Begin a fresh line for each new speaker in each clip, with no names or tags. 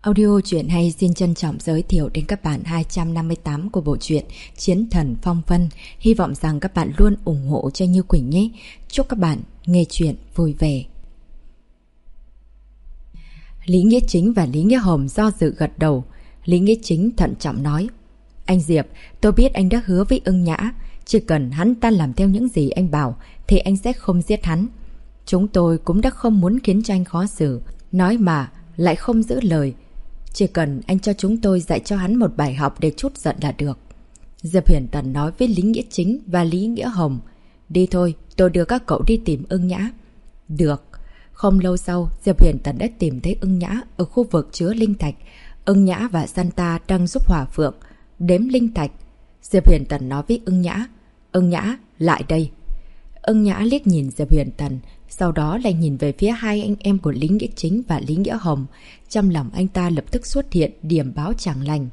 Audio truyện hay xin trân trọng giới thiệu đến các bạn 258 của bộ truyện Chiến Thần Phong Vân. Hy vọng rằng các bạn luôn ủng hộ cho Như Quỳnh nhé. Chúc các bạn nghe truyện vui vẻ. Lý Nghĩa Chính và Lý Nghĩa Hồng do dự gật đầu. Lý Nghĩa Chính thận trọng nói: Anh Diệp, tôi biết anh đã hứa với Ưng Nhã, chỉ cần hắn ta làm theo những gì anh bảo thì anh sẽ không giết hắn. Chúng tôi cũng đã không muốn khiến cho anh khó xử, nói mà lại không giữ lời. Chỉ cần anh cho chúng tôi dạy cho hắn một bài học để trút giận là được. Diệp Huyền Tần nói với Lý Nghĩa Chính và Lý Nghĩa Hồng: Đi thôi, tôi đưa các cậu đi tìm Ưng Nhã. Được. Không lâu sau, Diệp Huyền Tần đã tìm thấy Ưng Nhã ở khu vực chứa linh thạch. Ưng Nhã và Santa đang giúp Hỏa Phượng đếm linh thạch. Diệp Huyền Tần nói với Ưng Nhã: Ưng Nhã, lại đây. Ưng Nhã liếc nhìn Diệp Huyền Tần, sau đó lại nhìn về phía hai anh em của Lý Nghĩa Chính và Lý Nghĩa Hồng. Trong lòng anh ta lập tức xuất hiện điểm báo chẳng lành.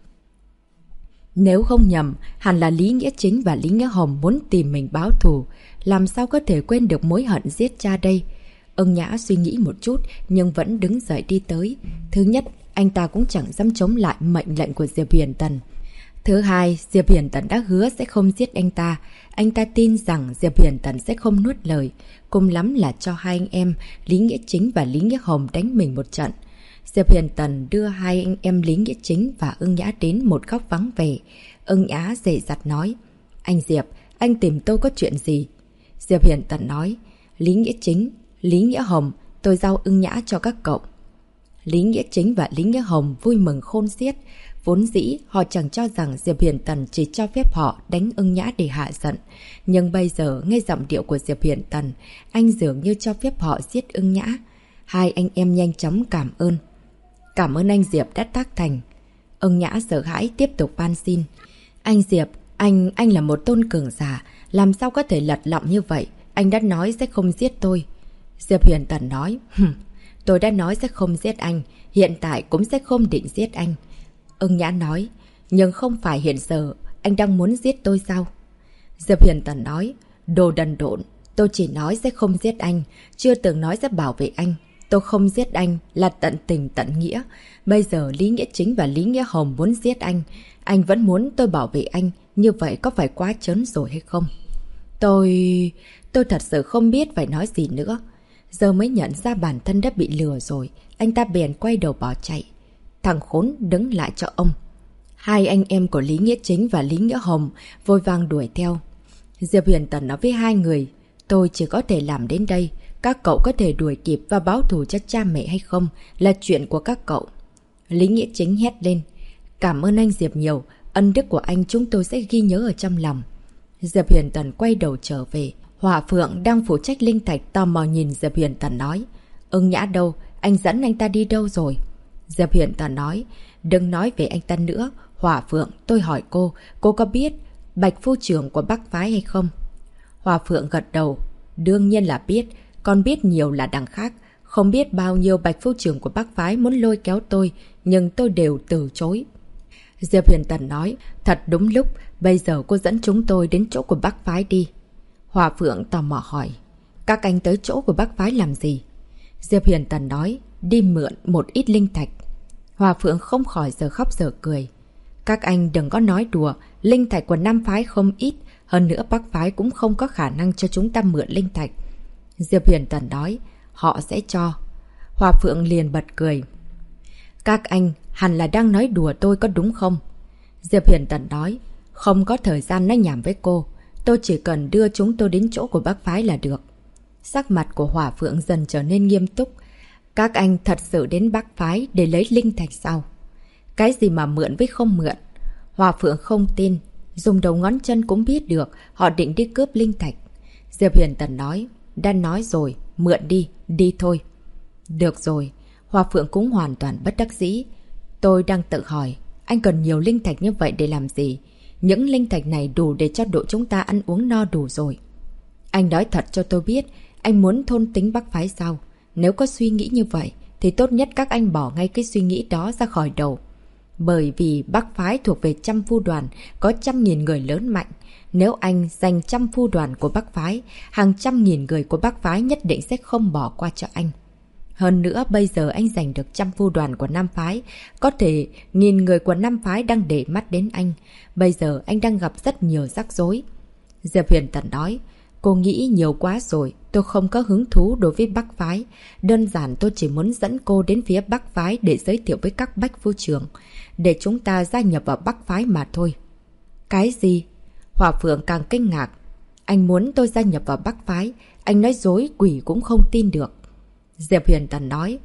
Nếu không nhầm, hẳn là Lý Nghĩa Chính và Lý Nghĩa Hồng muốn tìm mình báo thù. Làm sao có thể quên được mối hận giết cha đây? Ưng Nhã suy nghĩ một chút nhưng vẫn đứng dậy đi tới. Thứ nhất, anh ta cũng chẳng dám chống lại mệnh lệnh của Diệp Huyền Tần. Thứ hai, Diệp Huyền Tần đã hứa sẽ không giết anh ta. Anh ta tin rằng Diệp Huyền Tần sẽ không nuốt lời. Cùng lắm là cho hai anh em Lý Nghĩa Chính và Lý Nghĩa Hồng đánh mình một trận. Diệp Huyền Tần đưa hai anh em Lý Nghĩa Chính và Ưng Nhã đến một góc vắng vẻ. Ưng Nhã dè dặt nói: Anh Diệp, anh tìm tôi có chuyện gì? Diệp Huyền Tần nói: Lý Nghĩa Chính, Lý Nghĩa Hồng, tôi giao Ưng Nhã cho các cậu. Lý Nghĩa Chính và Lý Nghĩa Hồng vui mừng khôn xiết. Vốn dĩ họ chẳng cho rằng Diệp Huyền Tần chỉ cho phép họ đánh Ưng Nhã để hạ giận. Nhưng bây giờ nghe giọng điệu của Diệp Huyền Tần, anh dường như cho phép họ giết Ưng Nhã. Hai anh em nhanh chóng cảm ơn. Cảm ơn anh Diệp đã tác thành. Ưng Nhã sợ hãi tiếp tục van xin: Anh Diệp, anh là một tôn cường giả, làm sao có thể lật lọng như vậy? Anh đã nói sẽ không giết tôi. Diệp Huyền Tần nói: Tôi đã nói sẽ không giết anh, hiện tại cũng sẽ không định giết anh. Ưng Nhã nói: Nhưng không phải hiện giờ anh đang muốn giết tôi sao? Diệp Huyền Tần nói: Đồ đần độn, tôi chỉ nói sẽ không giết anh, chưa từng nói sẽ bảo vệ anh. Tôi không giết anh là tận tình tận nghĩa. Bây giờ Lý Nghĩa Chính và Lý Nghĩa Hồng muốn giết anh vẫn muốn tôi bảo vệ anh. Như vậy có phải quá trớn rồi hay không? Tôi thật sự không biết phải nói gì nữa. Giờ mới nhận ra bản thân đã bị lừa rồi. Anh ta bèn quay đầu bỏ chạy. Thằng khốn đứng lại cho ông. Hai anh em của Lý Nghĩa Chính và Lý Nghĩa Hồng vội vàng đuổi theo. Diệp Huyền Tần nói với hai người: Tôi chỉ có thể làm đến đây. Các cậu có thể đuổi kịp và báo thù cho cha mẹ hay không là chuyện của các cậu. Lý Nghĩa Chính hét lên: Cảm ơn anh Diệp nhiều. Ân đức của anh chúng tôi sẽ ghi nhớ ở trong lòng. Diệp Huyền Tần quay đầu trở về. Hỏa Phượng đang phụ trách linh thạch tò mò nhìn Diệp Huyền Tần nói: Ưng Nhã đâu? Anh dẫn anh ta đi đâu rồi? Diệp Huyền Tần nói: Đừng nói về anh ta nữa. Hỏa Phượng, tôi hỏi cô có biết Bạch phu trưởng của Bắc phái hay không? Hỏa Phượng gật đầu: Đương nhiên là biết. Còn biết nhiều là đằng khác. Không biết bao nhiêu Bạch phu trưởng của Bắc phái muốn lôi kéo tôi, nhưng tôi đều từ chối. Diệp Huyền Tần nói: Thật đúng lúc. Bây giờ cô dẫn chúng tôi đến chỗ của Bắc phái đi. Hỏa Phượng tò mò hỏi: Các anh tới chỗ của Bắc phái làm gì? Diệp Huyền Tần nói: Đi mượn một ít linh thạch. Hỏa Phượng không khỏi giờ khóc giờ cười: Các anh đừng có nói đùa. Linh thạch của Nam phái không ít. Hơn nữa Bắc phái cũng không có khả năng cho chúng ta mượn linh thạch. Diệp Huyền Tần nói: Họ sẽ cho. Hỏa Phượng liền bật cười: Các anh hẳn là đang nói đùa tôi có đúng không? Diệp Huyền Tần nói: Không có thời gian nói nhảm với cô. Tôi chỉ cần đưa chúng tôi đến chỗ của Bắc phái là được. Sắc mặt của Hỏa Phượng dần trở nên nghiêm túc. Các anh thật sự đến Bắc phái để lấy linh thạch sao? Cái gì mà mượn với không mượn? Hỏa Phượng không tin. Dùng đầu ngón chân cũng biết được họ định đi cướp linh thạch. Diệp Huyền Tần nói: Đã nói rồi, mượn đi, đi thôi. Được rồi. Hỏa Phượng cũng hoàn toàn bất đắc dĩ. Tôi đang tự hỏi, anh cần nhiều linh thạch như vậy để làm gì? Những linh thạch này đủ để cho đội chúng ta ăn uống no đủ rồi. Anh nói thật cho tôi biết, anh muốn thôn tính Bắc phái sao? Nếu có suy nghĩ như vậy, thì tốt nhất các anh bỏ ngay cái suy nghĩ đó ra khỏi đầu. Bởi vì Bắc phái thuộc về trăm phu đoàn, có 100.000 người lớn mạnh. Nếu anh giành 100 phu đoàn của Bắc phái, hàng trăm nghìn người của Bắc phái nhất định sẽ không bỏ qua cho anh. Hơn nữa bây giờ anh giành được 100 phu đoàn của Nam Phái. Có thể nghìn người của Nam Phái đang để mắt đến anh. Bây giờ anh đang gặp rất nhiều rắc rối. Diệp Huyền Tần nói, cô nghĩ nhiều quá rồi. Tôi không có hứng thú đối với Bắc Phái. Đơn giản tôi chỉ muốn dẫn cô đến phía Bắc Phái để giới thiệu với các bách phu trưởng. Để chúng ta gia nhập vào Bắc Phái mà thôi. Cái gì? Hỏa Phượng càng kinh ngạc. Anh muốn tôi gia nhập vào Bắc Phái. Anh nói dối quỷ cũng không tin được. Diệp Huyền Tần nói,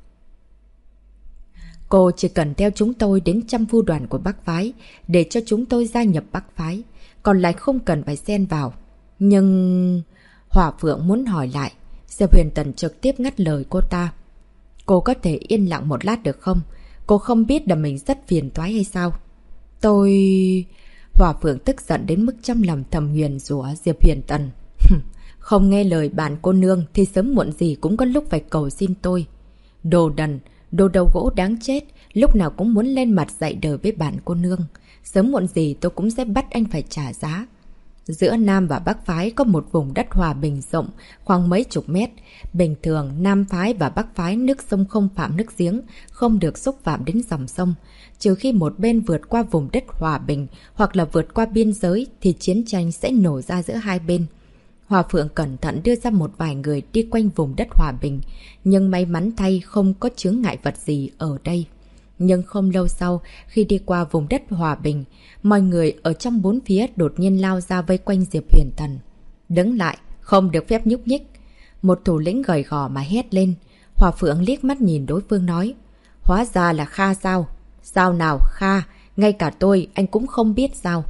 cô chỉ cần theo chúng tôi đến 100 phu đoàn của Bắc Phái để cho chúng tôi gia nhập Bắc Phái. Còn lại không cần phải xen vào. Nhưng... Hỏa Phượng muốn hỏi lại. Diệp Huyền Tần trực tiếp ngắt lời cô ta. Cô có thể yên lặng một lát được không? Cô không biết là mình rất phiền toái hay sao? Tôi... Hỏa Phượng tức giận đến mức trong lòng thầm nguyền rủa Diệp Huyền Tần. Không nghe lời bạn cô nương thì sớm muộn gì cũng có lúc phải cầu xin tôi. Đồ đần, đồ đầu gỗ đáng chết, lúc nào cũng muốn lên mặt dạy đời với bạn cô nương. Sớm muộn gì tôi cũng sẽ bắt anh phải trả giá. Giữa Nam và Bắc Phái có một vùng đất hòa bình rộng, khoảng mấy chục mét. Bình thường, Nam Phái và Bắc Phái nước sông không phạm nước giếng, không được xúc phạm đến dòng sông. Trừ khi một bên vượt qua vùng đất hòa bình hoặc là vượt qua biên giới thì chiến tranh sẽ nổ ra giữa hai bên. Hòa Phượng cẩn thận đưa ra một vài người đi quanh vùng đất hòa bình, nhưng may mắn thay không có chướng ngại vật gì ở đây. Nhưng không lâu sau, khi đi qua vùng đất hòa bình, mọi người ở trong bốn phía đột nhiên lao ra vây quanh Diệp Huyền Tần. Đứng lại, không được phép nhúc nhích. Một thủ lĩnh gầy gò mà hét lên. Hòa Phượng liếc mắt nhìn đối phương nói, hóa ra là Kha sao? Sao nào Kha, ngay cả tôi anh cũng không biết sao?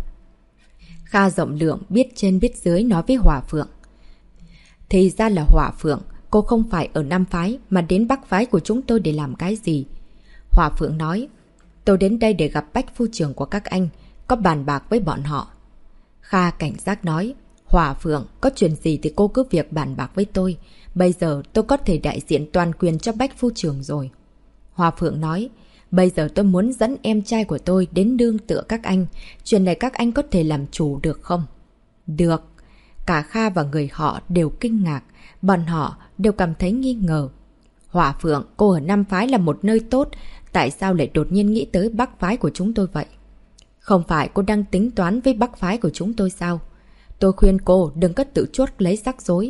Kha rộng lượng biết trên biết dưới nói với Hỏa Phượng. Thì ra là Hỏa Phượng, cô không phải ở Nam Phái mà đến Bắc Phái của chúng tôi để làm cái gì? Hỏa Phượng nói, tôi đến đây để gặp bách phu trưởng của các anh, có bàn bạc với bọn họ. Kha cảnh giác nói, Hỏa Phượng, có chuyện gì thì cô cứ việc bàn bạc với tôi. Bây giờ tôi có thể đại diện toàn quyền cho bách phu trưởng rồi. Hỏa Phượng nói, bây giờ tôi muốn dẫn em trai của tôi đến nương tựa các anh. Chuyện này các anh có thể làm chủ được không? Được. Cả Kha và người họ đều kinh ngạc. Bọn họ đều cảm thấy nghi ngờ. Hỏa Phượng, cô ở Nam Phái là một nơi tốt. Tại sao lại đột nhiên nghĩ tới Bắc Phái của chúng tôi vậy? Không phải cô đang tính toán với Bắc Phái của chúng tôi sao? Tôi khuyên cô đừng có tự chuốc lấy rắc rối.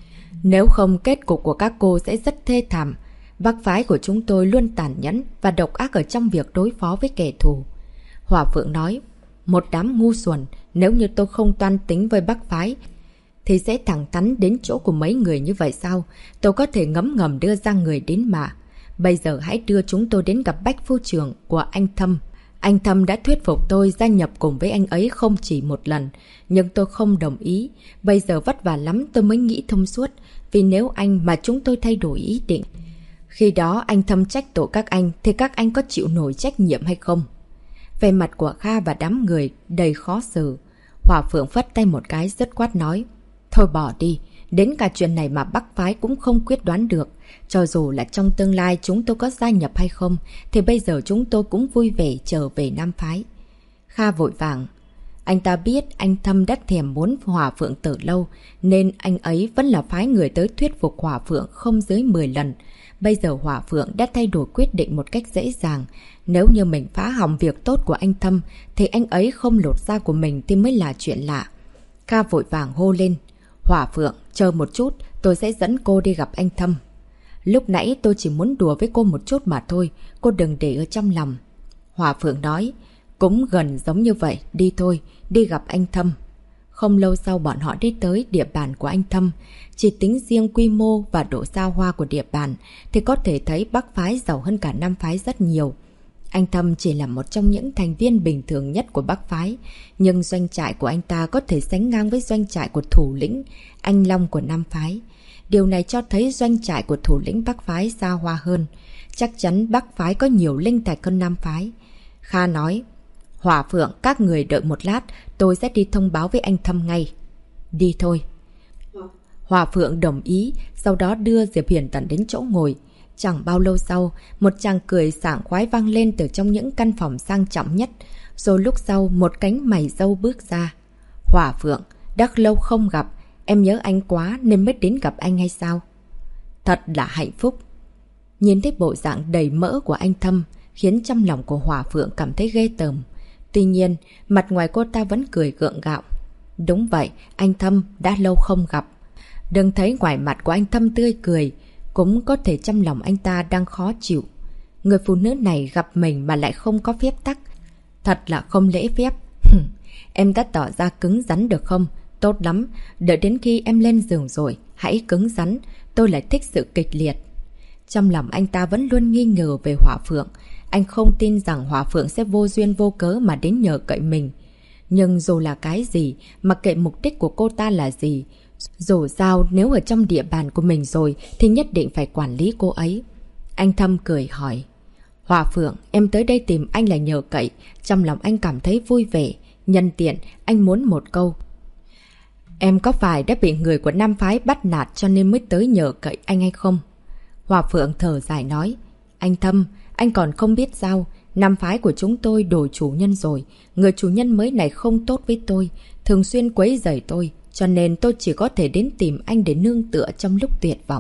Nếu không kết cục của các cô sẽ rất thê thảm. Bắc Phái của chúng tôi luôn tàn nhẫn và độc ác ở trong việc đối phó với kẻ thù. Hỏa Phượng nói, một đám ngu xuẩn, nếu như tôi không toan tính với Bắc Phái thì sẽ thẳng thắn đến chỗ của mấy người như vậy sao? Tôi có thể ngấm ngầm đưa ra người đến mà. Bây giờ hãy đưa chúng tôi đến gặp bách phu trưởng của anh Thâm. Anh Thâm đã thuyết phục tôi gia nhập cùng với anh ấy không chỉ một lần, nhưng tôi không đồng ý. Bây giờ vất vả lắm tôi mới nghĩ thông suốt, vì nếu anh mà chúng tôi thay đổi ý định, khi đó anh Thâm trách tội các anh thì các anh có chịu nổi trách nhiệm hay không? Về mặt của Kha và đám người đầy khó xử. Hỏa Phượng phất tay một cái dứt khoát nói, thôi bỏ đi, đến cả chuyện này mà Bắc Phái cũng không quyết đoán được. Cho dù là trong tương lai chúng tôi có gia nhập hay không, thì bây giờ chúng tôi cũng vui vẻ trở về Nam Phái. Kha vội vàng. Anh ta biết anh Thâm đã thèm muốn Hỏa Phượng từ lâu, nên anh ấy vẫn là phái người tới thuyết phục Hỏa Phượng không dưới 10 lần. Bây giờ Hỏa Phượng đã thay đổi quyết định một cách dễ dàng. Nếu như mình phá hỏng việc tốt của anh Thâm, thì anh ấy không lột da của mình thì mới là chuyện lạ. Kha vội vàng hô lên. Hỏa Phượng, chờ một chút, tôi sẽ dẫn cô đi gặp anh Thâm. Lúc nãy tôi chỉ muốn đùa với cô một chút mà thôi, cô đừng để ở trong lòng. Hỏa Phượng nói, cũng gần giống như vậy, đi thôi, đi gặp anh Thâm. Không lâu sau bọn họ đi tới địa bàn của anh Thâm. Chỉ tính riêng quy mô và độ xa hoa của địa bàn thì có thể thấy Bắc Phái giàu hơn cả Nam Phái rất nhiều. Anh Thâm chỉ là một trong những thành viên bình thường nhất của Bắc Phái, nhưng doanh trại của anh ta có thể sánh ngang với doanh trại của thủ lĩnh Anh Long của Nam Phái. Điều này cho thấy doanh trại của thủ lĩnh Bắc Phái xa hoa hơn. Chắc chắn Bắc Phái có nhiều linh thạch hơn Nam Phái. Kha nói, Hỏa Phượng, các người đợi một lát, tôi sẽ đi thông báo với anh Thâm ngay. Đi thôi. Hỏa Phượng đồng ý, sau đó đưa Diệp Huyền Tần đến chỗ ngồi. Chẳng bao lâu sau, một chàng cười sảng khoái vang lên từ trong những căn phòng sang trọng nhất. Rồi lúc sau, một cánh mày râu bước ra. Hỏa Phượng, đã lâu không gặp, em nhớ anh quá nên mới đến gặp anh hay sao? Thật là hạnh phúc. Nhìn thấy bộ dạng đầy mỡ của anh Thâm khiến trong lòng của Hòa Phượng cảm thấy ghê tởm. Tuy nhiên, mặt ngoài cô ta vẫn cười gượng gạo. Đúng vậy, anh Thâm đã lâu không gặp. Đừng thấy ngoài mặt của anh Thâm tươi cười, cũng có thể trong lòng anh ta đang khó chịu. Người phụ nữ này gặp mình mà lại không có phép tắc. Thật là không lễ phép. Em đã tỏ ra cứng rắn được không? Tốt lắm, đợi đến khi em lên giường rồi, hãy cứng rắn, tôi lại thích sự kịch liệt. Trong lòng anh ta vẫn luôn nghi ngờ về Hòa Phượng. Anh không tin rằng Hòa Phượng sẽ vô duyên vô cớ mà đến nhờ cậy mình. Nhưng dù là cái gì, mặc kệ mục đích của cô ta là gì, dù sao nếu ở trong địa bàn của mình rồi thì nhất định phải quản lý cô ấy. Anh Thâm cười hỏi. Hòa Phượng, em tới đây tìm anh là nhờ cậy. Trong lòng anh cảm thấy vui vẻ. Nhân tiện, anh muốn một câu. Em có phải đã bị người của Nam Phái bắt nạt cho nên mới tới nhờ cậy anh hay không? Hòa Phượng thở dài nói. Anh Thâm, anh còn không biết sao. Nam Phái của chúng tôi đổi chủ nhân rồi. Người chủ nhân mới này không tốt với tôi, thường xuyên quấy rầy tôi. Cho nên tôi chỉ có thể đến tìm anh để nương tựa trong lúc tuyệt vọng.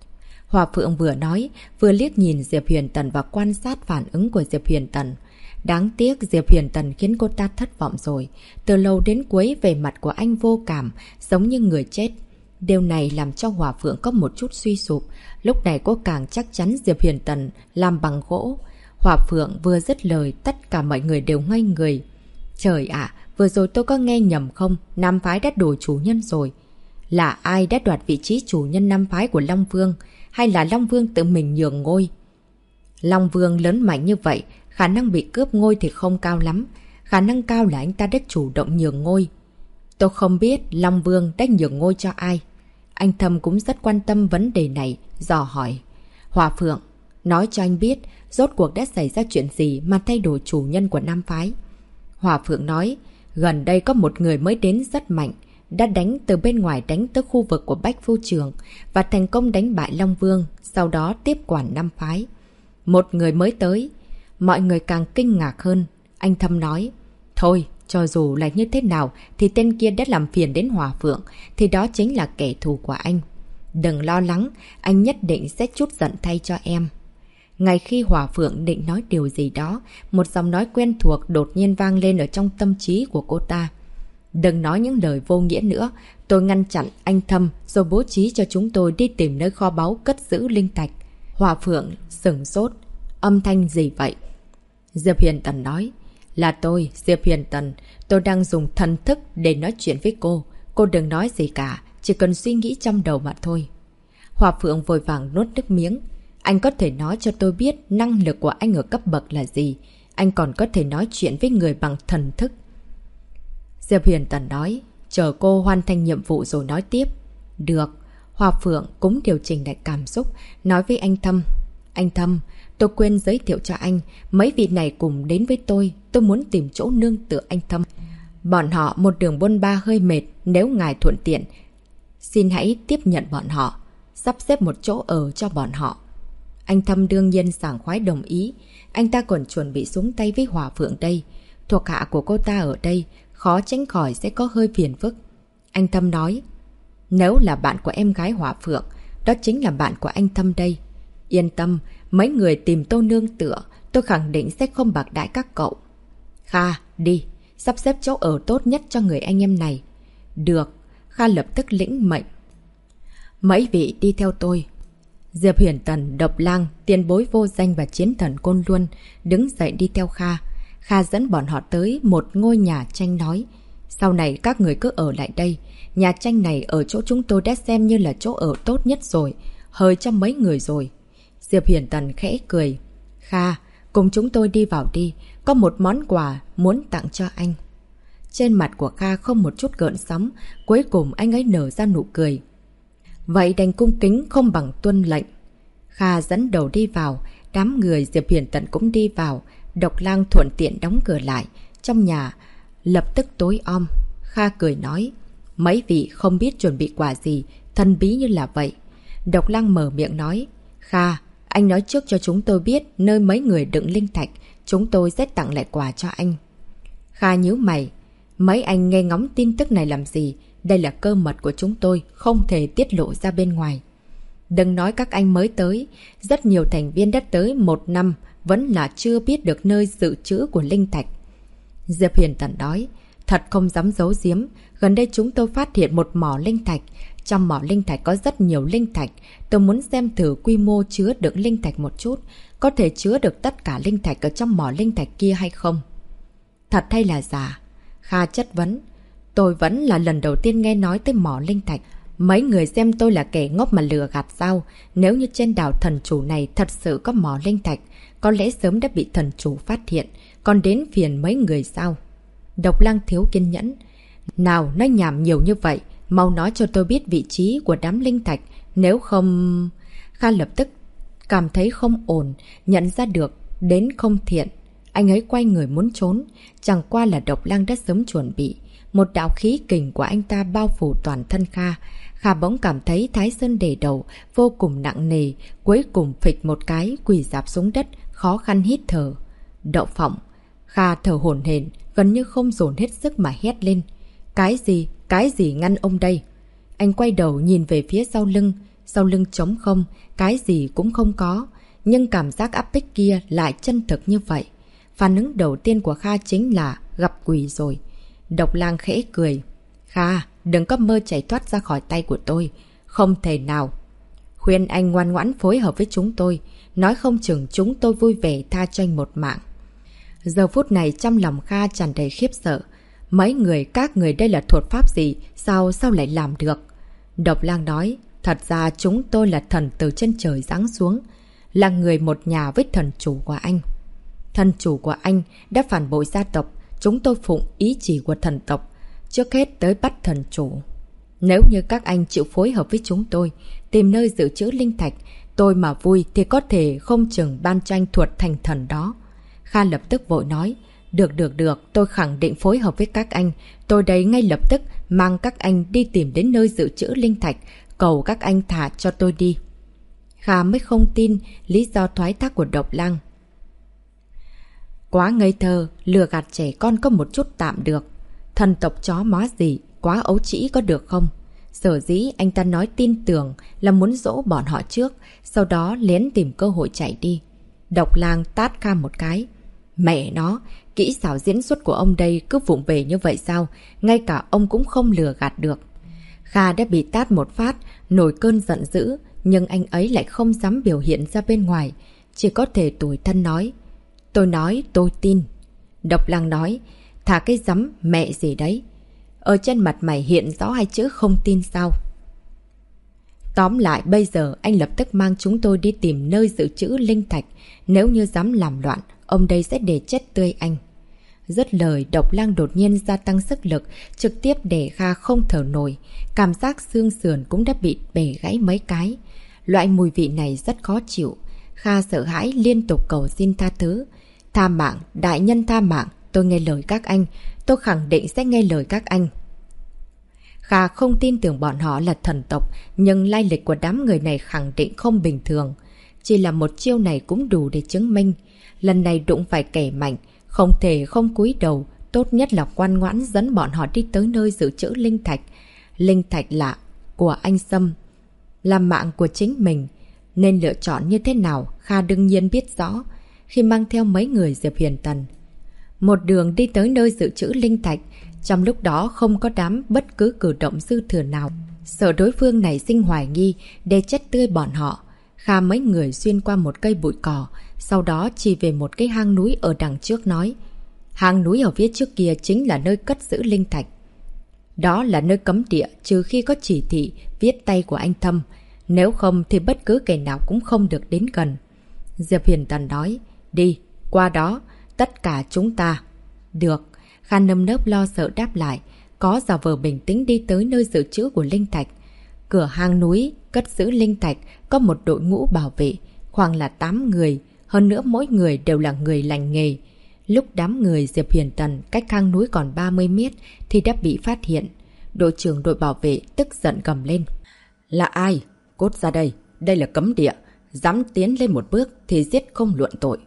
Hòa Phượng vừa nói, vừa liếc nhìn Diệp Huyền Tần và quan sát phản ứng của Diệp Huyền Tần. Đáng tiếc Diệp Huyền Tần khiến cô ta thất vọng rồi. Từ lâu đến cuối về mặt của anh vô cảm, giống như người chết. Điều này làm cho Hòa Phượng có một chút suy sụp. Lúc này cô càng chắc chắn Diệp Huyền Tần làm bằng gỗ. Hòa Phượng vừa dứt lời, tất cả mọi người đều ngây người. Trời ạ, vừa rồi tôi có nghe nhầm không? Nam Phái đã đổi chủ nhân rồi. Là ai đã đoạt vị trí chủ nhân Nam Phái của Long Vương? Hay là Long Vương tự mình nhường ngôi? Long Vương lớn mạnh như vậy, khả năng bị cướp ngôi thì không cao lắm. Khả năng cao là anh ta đã chủ động nhường ngôi. Tôi không biết Long Vương đã nhường ngôi cho ai. Anh Thâm cũng rất quan tâm vấn đề này, dò hỏi. Hòa Phượng, nói cho anh biết, rốt cuộc đã xảy ra chuyện gì mà thay đổi chủ nhân của Nam Phái. Hòa Phượng nói, gần đây có một người mới đến rất mạnh, đã đánh từ bên ngoài đánh tới khu vực của Bách Phu Trường và thành công đánh bại Long Vương, sau đó tiếp quản Nam Phái. Một người mới tới, mọi người càng kinh ngạc hơn. Anh Thâm nói, thôi, cho dù là như thế nào thì tên kia đã làm phiền đến Hòa Phượng, thì đó chính là kẻ thù của anh. Đừng lo lắng, anh nhất định sẽ chút giận thay cho em. Ngay khi Hòa Phượng định nói điều gì đó, một giọng nói quen thuộc đột nhiên vang lên ở trong tâm trí của cô ta. Đừng nói những lời vô nghĩa nữa, tôi ngăn chặn anh Thâm rồi bố trí cho chúng tôi đi tìm nơi kho báu cất giữ linh thạch. Hòa Phượng sửng sốt. Âm thanh gì vậy? Diệp Huyền Tần nói. Là tôi, Diệp Huyền Tần. Tôi đang dùng thần thức để nói chuyện với cô. Cô đừng nói gì cả, chỉ cần suy nghĩ trong đầu mà thôi. Hòa Phượng vội vàng nuốt nước miếng. Anh có thể nói cho tôi biết năng lực của anh ở cấp bậc là gì. Anh còn có thể nói chuyện với người bằng thần thức. Diệp Huyền Tần nói. Chờ cô hoàn thành nhiệm vụ rồi nói tiếp. Được. Hòa Phượng cũng điều chỉnh lại cảm xúc, nói với anh Thâm. Anh Thâm, tôi quên giới thiệu cho anh. Mấy vị này cùng đến với tôi muốn tìm chỗ nương tựa anh Thâm. Bọn họ một đường bôn ba hơi mệt, nếu ngài thuận tiện, xin hãy tiếp nhận bọn họ, sắp xếp một chỗ ở cho bọn họ. Anh Thâm đương nhiên sảng khoái đồng ý. Anh ta còn chuẩn bị xuống tay với Hòa Phượng đây. Thuộc hạ của cô ta ở đây, khó tránh khỏi sẽ có hơi phiền phức. Anh Thâm nói, nếu là bạn của em gái Hòa Phượng, đó chính là bạn của anh Thâm đây. Yên tâm, mấy người tìm tôi nương tựa, tôi khẳng định sẽ không bạc đãi các cậu. Kha, đi, sắp xếp chỗ ở tốt nhất cho người anh em này. Được, Kha lập tức lĩnh mệnh. Mấy vị đi theo tôi. Diệp Huyền Tần, Độc Lang, Tiền Bối Vô Danh và Chiến Thần Côn Luân đứng dậy đi theo Kha. Kha dẫn bọn họ tới một ngôi nhà tranh nói. Sau này các người cứ ở lại đây. Nhà tranh này ở chỗ chúng tôi đã xem như là chỗ ở tốt nhất rồi. Hơi cho mấy người rồi. Diệp Huyền Tần khẽ cười. Kha, cùng chúng tôi đi vào đi. Có một món quà muốn tặng cho anh. Trên mặt của Kha không một chút gợn sóng. Cuối cùng anh ấy nở ra nụ cười. Vậy đành cung kính không bằng tuân lệnh. Kha dẫn đầu đi vào. Đám người Diệp Huyền Tần cũng đi vào. Độc Lang thuận tiện đóng cửa lại. Trong nhà lập tức tối om. Kha cười nói. Mấy vị không biết chuẩn bị quà gì, thần bí như là vậy. Độc Lang mở miệng nói. Kha, anh nói trước cho chúng tôi biết nơi mấy người đựng linh thạch, chúng tôi sẽ tặng lại quà cho anh. Kha nhíu mày. Mấy anh nghe ngóng tin tức này làm gì? Đây là cơ mật của chúng tôi, không thể tiết lộ ra bên ngoài. Đừng nói các anh mới tới, rất nhiều thành viên đã tới 1 năm vẫn là chưa biết được nơi dự trữ của linh thạch. Diệp Huyền Tần nói, thật không dám giấu giếm, gần đây chúng tôi phát hiện một mỏ linh thạch. Trong mỏ linh thạch có rất nhiều linh thạch, tôi muốn xem thử quy mô chứa đựng linh thạch một chút, có thể chứa được tất cả linh thạch ở trong mỏ linh thạch kia hay không? Thật hay là giả? Kha chất vấn. Tôi vẫn là lần đầu tiên nghe nói tới mỏ linh thạch. Mấy người xem tôi là kẻ ngốc mà lừa gạt sao? Nếu như trên đảo thần chủ này thật sự có mỏ linh thạch, có lẽ sớm đã bị thần chủ phát hiện, còn đến phiền mấy người sao? Độc Lang thiếu kiên nhẫn. Nào, nói nhảm nhiều như vậy, mau nói cho tôi biết vị trí của đám linh thạch, nếu không... Kha lập tức cảm thấy không ổn, nhận ra được, đến không thiện. Anh ấy quay người muốn trốn, chẳng qua là Độc Lang đã sớm chuẩn bị. Một đạo khí kình của anh ta bao phủ toàn thân Kha. Kha bỗng cảm thấy thái sơn đề đầu, vô cùng nặng nề, cuối cùng phịch một cái, quỳ rạp xuống đất, khó khăn hít thở. Đậu phộng. Kha thở hổn hển, gần như không dồn hết sức mà hét lên. Cái gì ngăn ông đây? Anh quay đầu nhìn về phía sau lưng trống không, cái gì cũng không có. Nhưng cảm giác áp bách kia lại chân thực như vậy. Phản ứng đầu tiên của Kha chính là gặp quỷ rồi. Độc Lang khẽ cười. Kha, đừng có mơ chạy thoát ra khỏi tay của tôi. Không thể nào. Khuyên anh ngoan ngoãn phối hợp với chúng tôi. Nói không chừng chúng tôi vui vẻ tha cho anh một mạng. Giờ phút này trong lòng Kha tràn đầy khiếp sợ. Các người đây là thuật pháp gì? Sao lại làm được? Độc Lang nói, thật ra chúng tôi là thần từ trên trời giáng xuống. Là người một nhà với thần chủ của anh. Thần chủ của anh đã phản bội gia tộc. Chúng tôi phụng ý chỉ của thần tộc. Trước hết tới bắt thần chủ. Nếu như các anh chịu phối hợp với chúng tôi, tìm nơi dự trữ linh thạch, tôi mà vui thì có thể không chừng ban cho anh thuật thành thần đó. Kha lập tức vội nói, được, tôi khẳng định phối hợp với các anh. Tôi đấy ngay lập tức mang các anh đi tìm đến nơi dự trữ linh thạch, cầu các anh thả cho tôi đi. Kha mới không tin lý do thoái thác của Độc Lang. Quá ngây thơ, lừa gạt trẻ con có một chút tạm được. Thần tộc chó má gì, quá ấu trĩ có được không? Sở dĩ anh ta nói tin tưởng là muốn dỗ bọn họ trước, sau đó lén tìm cơ hội chạy đi. Độc Lang tát Kha một cái. Mẹ nó, kỹ xảo diễn xuất của ông đây cứ vụng về như vậy sao? Ngay cả ông cũng không lừa gạt được. Kha đã bị tát một phát, nổi cơn giận dữ, nhưng anh ấy lại không dám biểu hiện ra bên ngoài. Chỉ có thể tủi thân nói. Tôi tin. Độc Lang nói, thả cái giấm mẹ gì đấy. Ở trên mặt mày hiện rõ hai chữ không tin sao? Tóm lại bây giờ anh lập tức mang chúng tôi đi tìm nơi dự trữ linh thạch. Nếu như dám làm loạn, ông đây sẽ để chết tươi anh. Dứt lời, Độc Lang đột nhiên gia tăng sức lực, trực tiếp để Kha không thở nổi. Cảm giác xương sườn cũng đã bị bể gãy mấy cái. Loại mùi vị này rất khó chịu. Kha sợ hãi liên tục cầu xin tha thứ. Tha mạng, đại nhân tha mạng, tôi nghe lời các anh. Tôi khẳng định sẽ nghe lời các anh. Kha không tin tưởng bọn họ là thần tộc, nhưng lai lịch của đám người này khẳng định không bình thường. Chỉ là một chiêu này cũng đủ để chứng minh. Lần này đụng phải kẻ mạnh, không thể không cúi đầu, tốt nhất là ngoan ngoãn dẫn bọn họ đi tới nơi dự trữ linh thạch. Linh thạch là của anh Sâm, là mạng của chính mình. Nên lựa chọn như thế nào, Kha đương nhiên biết rõ. Khi mang theo mấy người Diệp Huyền Tần, một đường đi tới nơi dự trữ linh thạch, trong lúc đó không có đám bất cứ cử động dư thừa nào. Sợ đối phương này sinh hoài nghi để chết tươi bọn họ. Kha mấy người xuyên qua một cây bụi cỏ, sau đó chỉ về một cái hang núi ở đằng trước nói. Hang núi ở phía trước kia chính là nơi cất giữ linh thạch. Đó là nơi cấm địa trừ khi có chỉ thị viết tay của anh Thâm. Nếu không thì bất cứ kẻ nào cũng không được đến gần. Diệp Huyền Tần nói. Đi, qua đó, tất cả chúng ta. Được. Kha nâm nớp lo sợ đáp lại. Có giả vờ bình tĩnh đi tới nơi dự trữ của linh thạch. Cửa hang núi cất giữ linh thạch có một đội ngũ bảo vệ, khoảng là 8 người. Hơn nữa mỗi người đều là người lành nghề. Lúc đám người Diệp Huyền Tần cách hang núi còn 30 mét thì đã bị phát hiện. Đội trưởng đội bảo vệ tức giận gầm lên. Là ai? Cút ra đây. Đây là cấm địa. Dám tiến lên một bước thì giết không luận tội.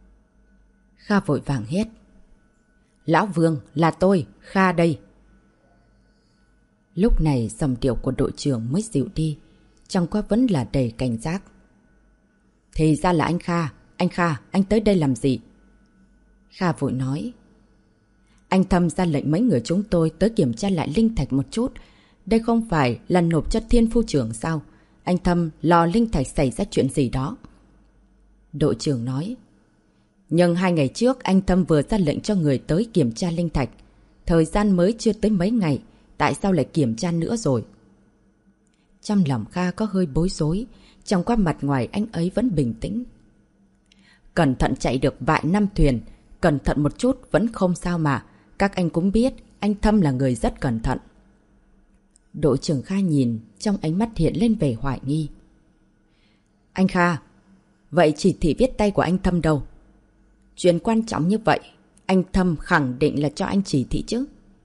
Kha vội vàng hét. Lão Vương, là tôi, Kha đây. Lúc này dòng điệu của đội trưởng mới dịu đi. trong quá vẫn là đầy cảnh giác. Thì ra là anh Kha. Anh Kha, anh tới đây làm gì? Kha vội nói. Anh Thâm ra lệnh mấy người chúng tôi tới kiểm tra lại linh thạch một chút. Đây không phải là nộp cho Thiên Phu trưởng sao? Anh Thâm lo linh thạch xảy ra chuyện gì đó. Đội trưởng nói. Nhưng 2 ngày trước anh Thâm vừa ra lệnh cho người tới kiểm tra linh thạch. Thời gian mới chưa tới mấy ngày, tại sao lại kiểm tra nữa rồi? Trong lòng Kha có hơi bối rối, trong qua mặt ngoài anh ấy vẫn bình tĩnh. Cẩn thận chạy được vài năm thuyền, cẩn thận một chút vẫn không sao mà. Các anh cũng biết, anh Thâm là người rất cẩn thận. Đội trưởng Kha nhìn, trong ánh mắt hiện lên vẻ hoài nghi. Anh Kha, vậy chỉ thị viết tay của anh Thâm đâu? Chuyện quan trọng như vậy, anh Thâm khẳng định là cho anh chỉ thị chứ.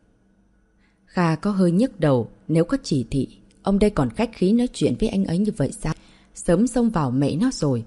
Kha có hơi nhức đầu, nếu có chỉ thị, ông đây còn khách khí nói chuyện với anh ấy như vậy sao? Sớm xông vào mẹ nó rồi.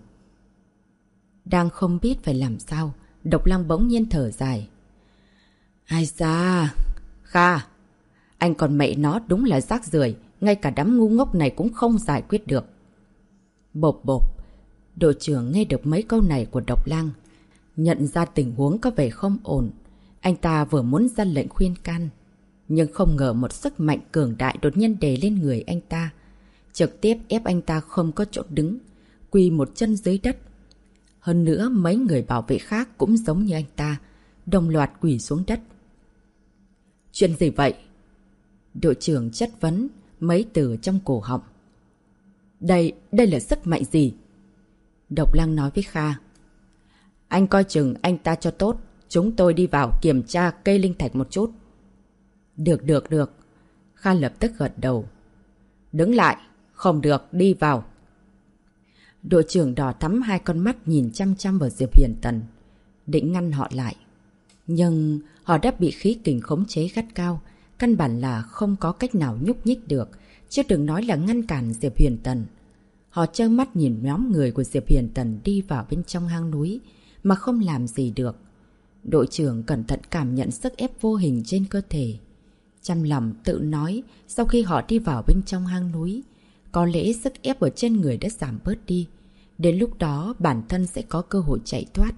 Đang không biết phải làm sao, Độc Lăng bỗng nhiên thở dài. Ai da, Kha, anh còn mẹ nó đúng là rác rưởi, ngay cả đám ngu ngốc này cũng không giải quyết được. Bộp bộp, đội trưởng nghe được mấy câu này của Độc Lăng, nhận ra tình huống có vẻ không ổn. Anh ta vừa muốn ra lệnh khuyên can, nhưng không ngờ một sức mạnh cường đại đột nhiên đè lên người anh ta, trực tiếp ép anh ta không có chỗ đứng, quỳ một chân dưới đất. Hơn nữa mấy người bảo vệ khác cũng giống như anh ta, đồng loạt quỳ xuống đất. Chuyện gì vậy? Đội trưởng chất vấn, mấy từ trong cổ họng. Đây là sức mạnh gì? Độc Lăng nói với Kha. Anh coi chừng anh ta cho tốt, chúng tôi đi vào kiểm tra cây linh thạch một chút. Được. Kha lập tức gật đầu. Đứng lại, không được, đi vào. Đội trưởng đỏ thắm hai con mắt nhìn chăm chăm vào Diệp Huyền Tần, định ngăn họ lại. Nhưng họ đã bị khí kình khống chế gắt cao, căn bản là không có cách nào nhúc nhích được, chứ đừng nói là ngăn cản Diệp Huyền Tần. Họ trơ mắt nhìn nhóm người của Diệp Huyền Tần đi vào bên trong hang núi mà không làm gì được. Đội trưởng cẩn thận cảm nhận sức ép vô hình trên cơ thể. Trong lòng tự nói, sau khi họ đi vào bên trong hang núi, có lẽ sức ép ở trên người đã giảm bớt đi. Đến lúc đó bản thân sẽ có cơ hội chạy thoát.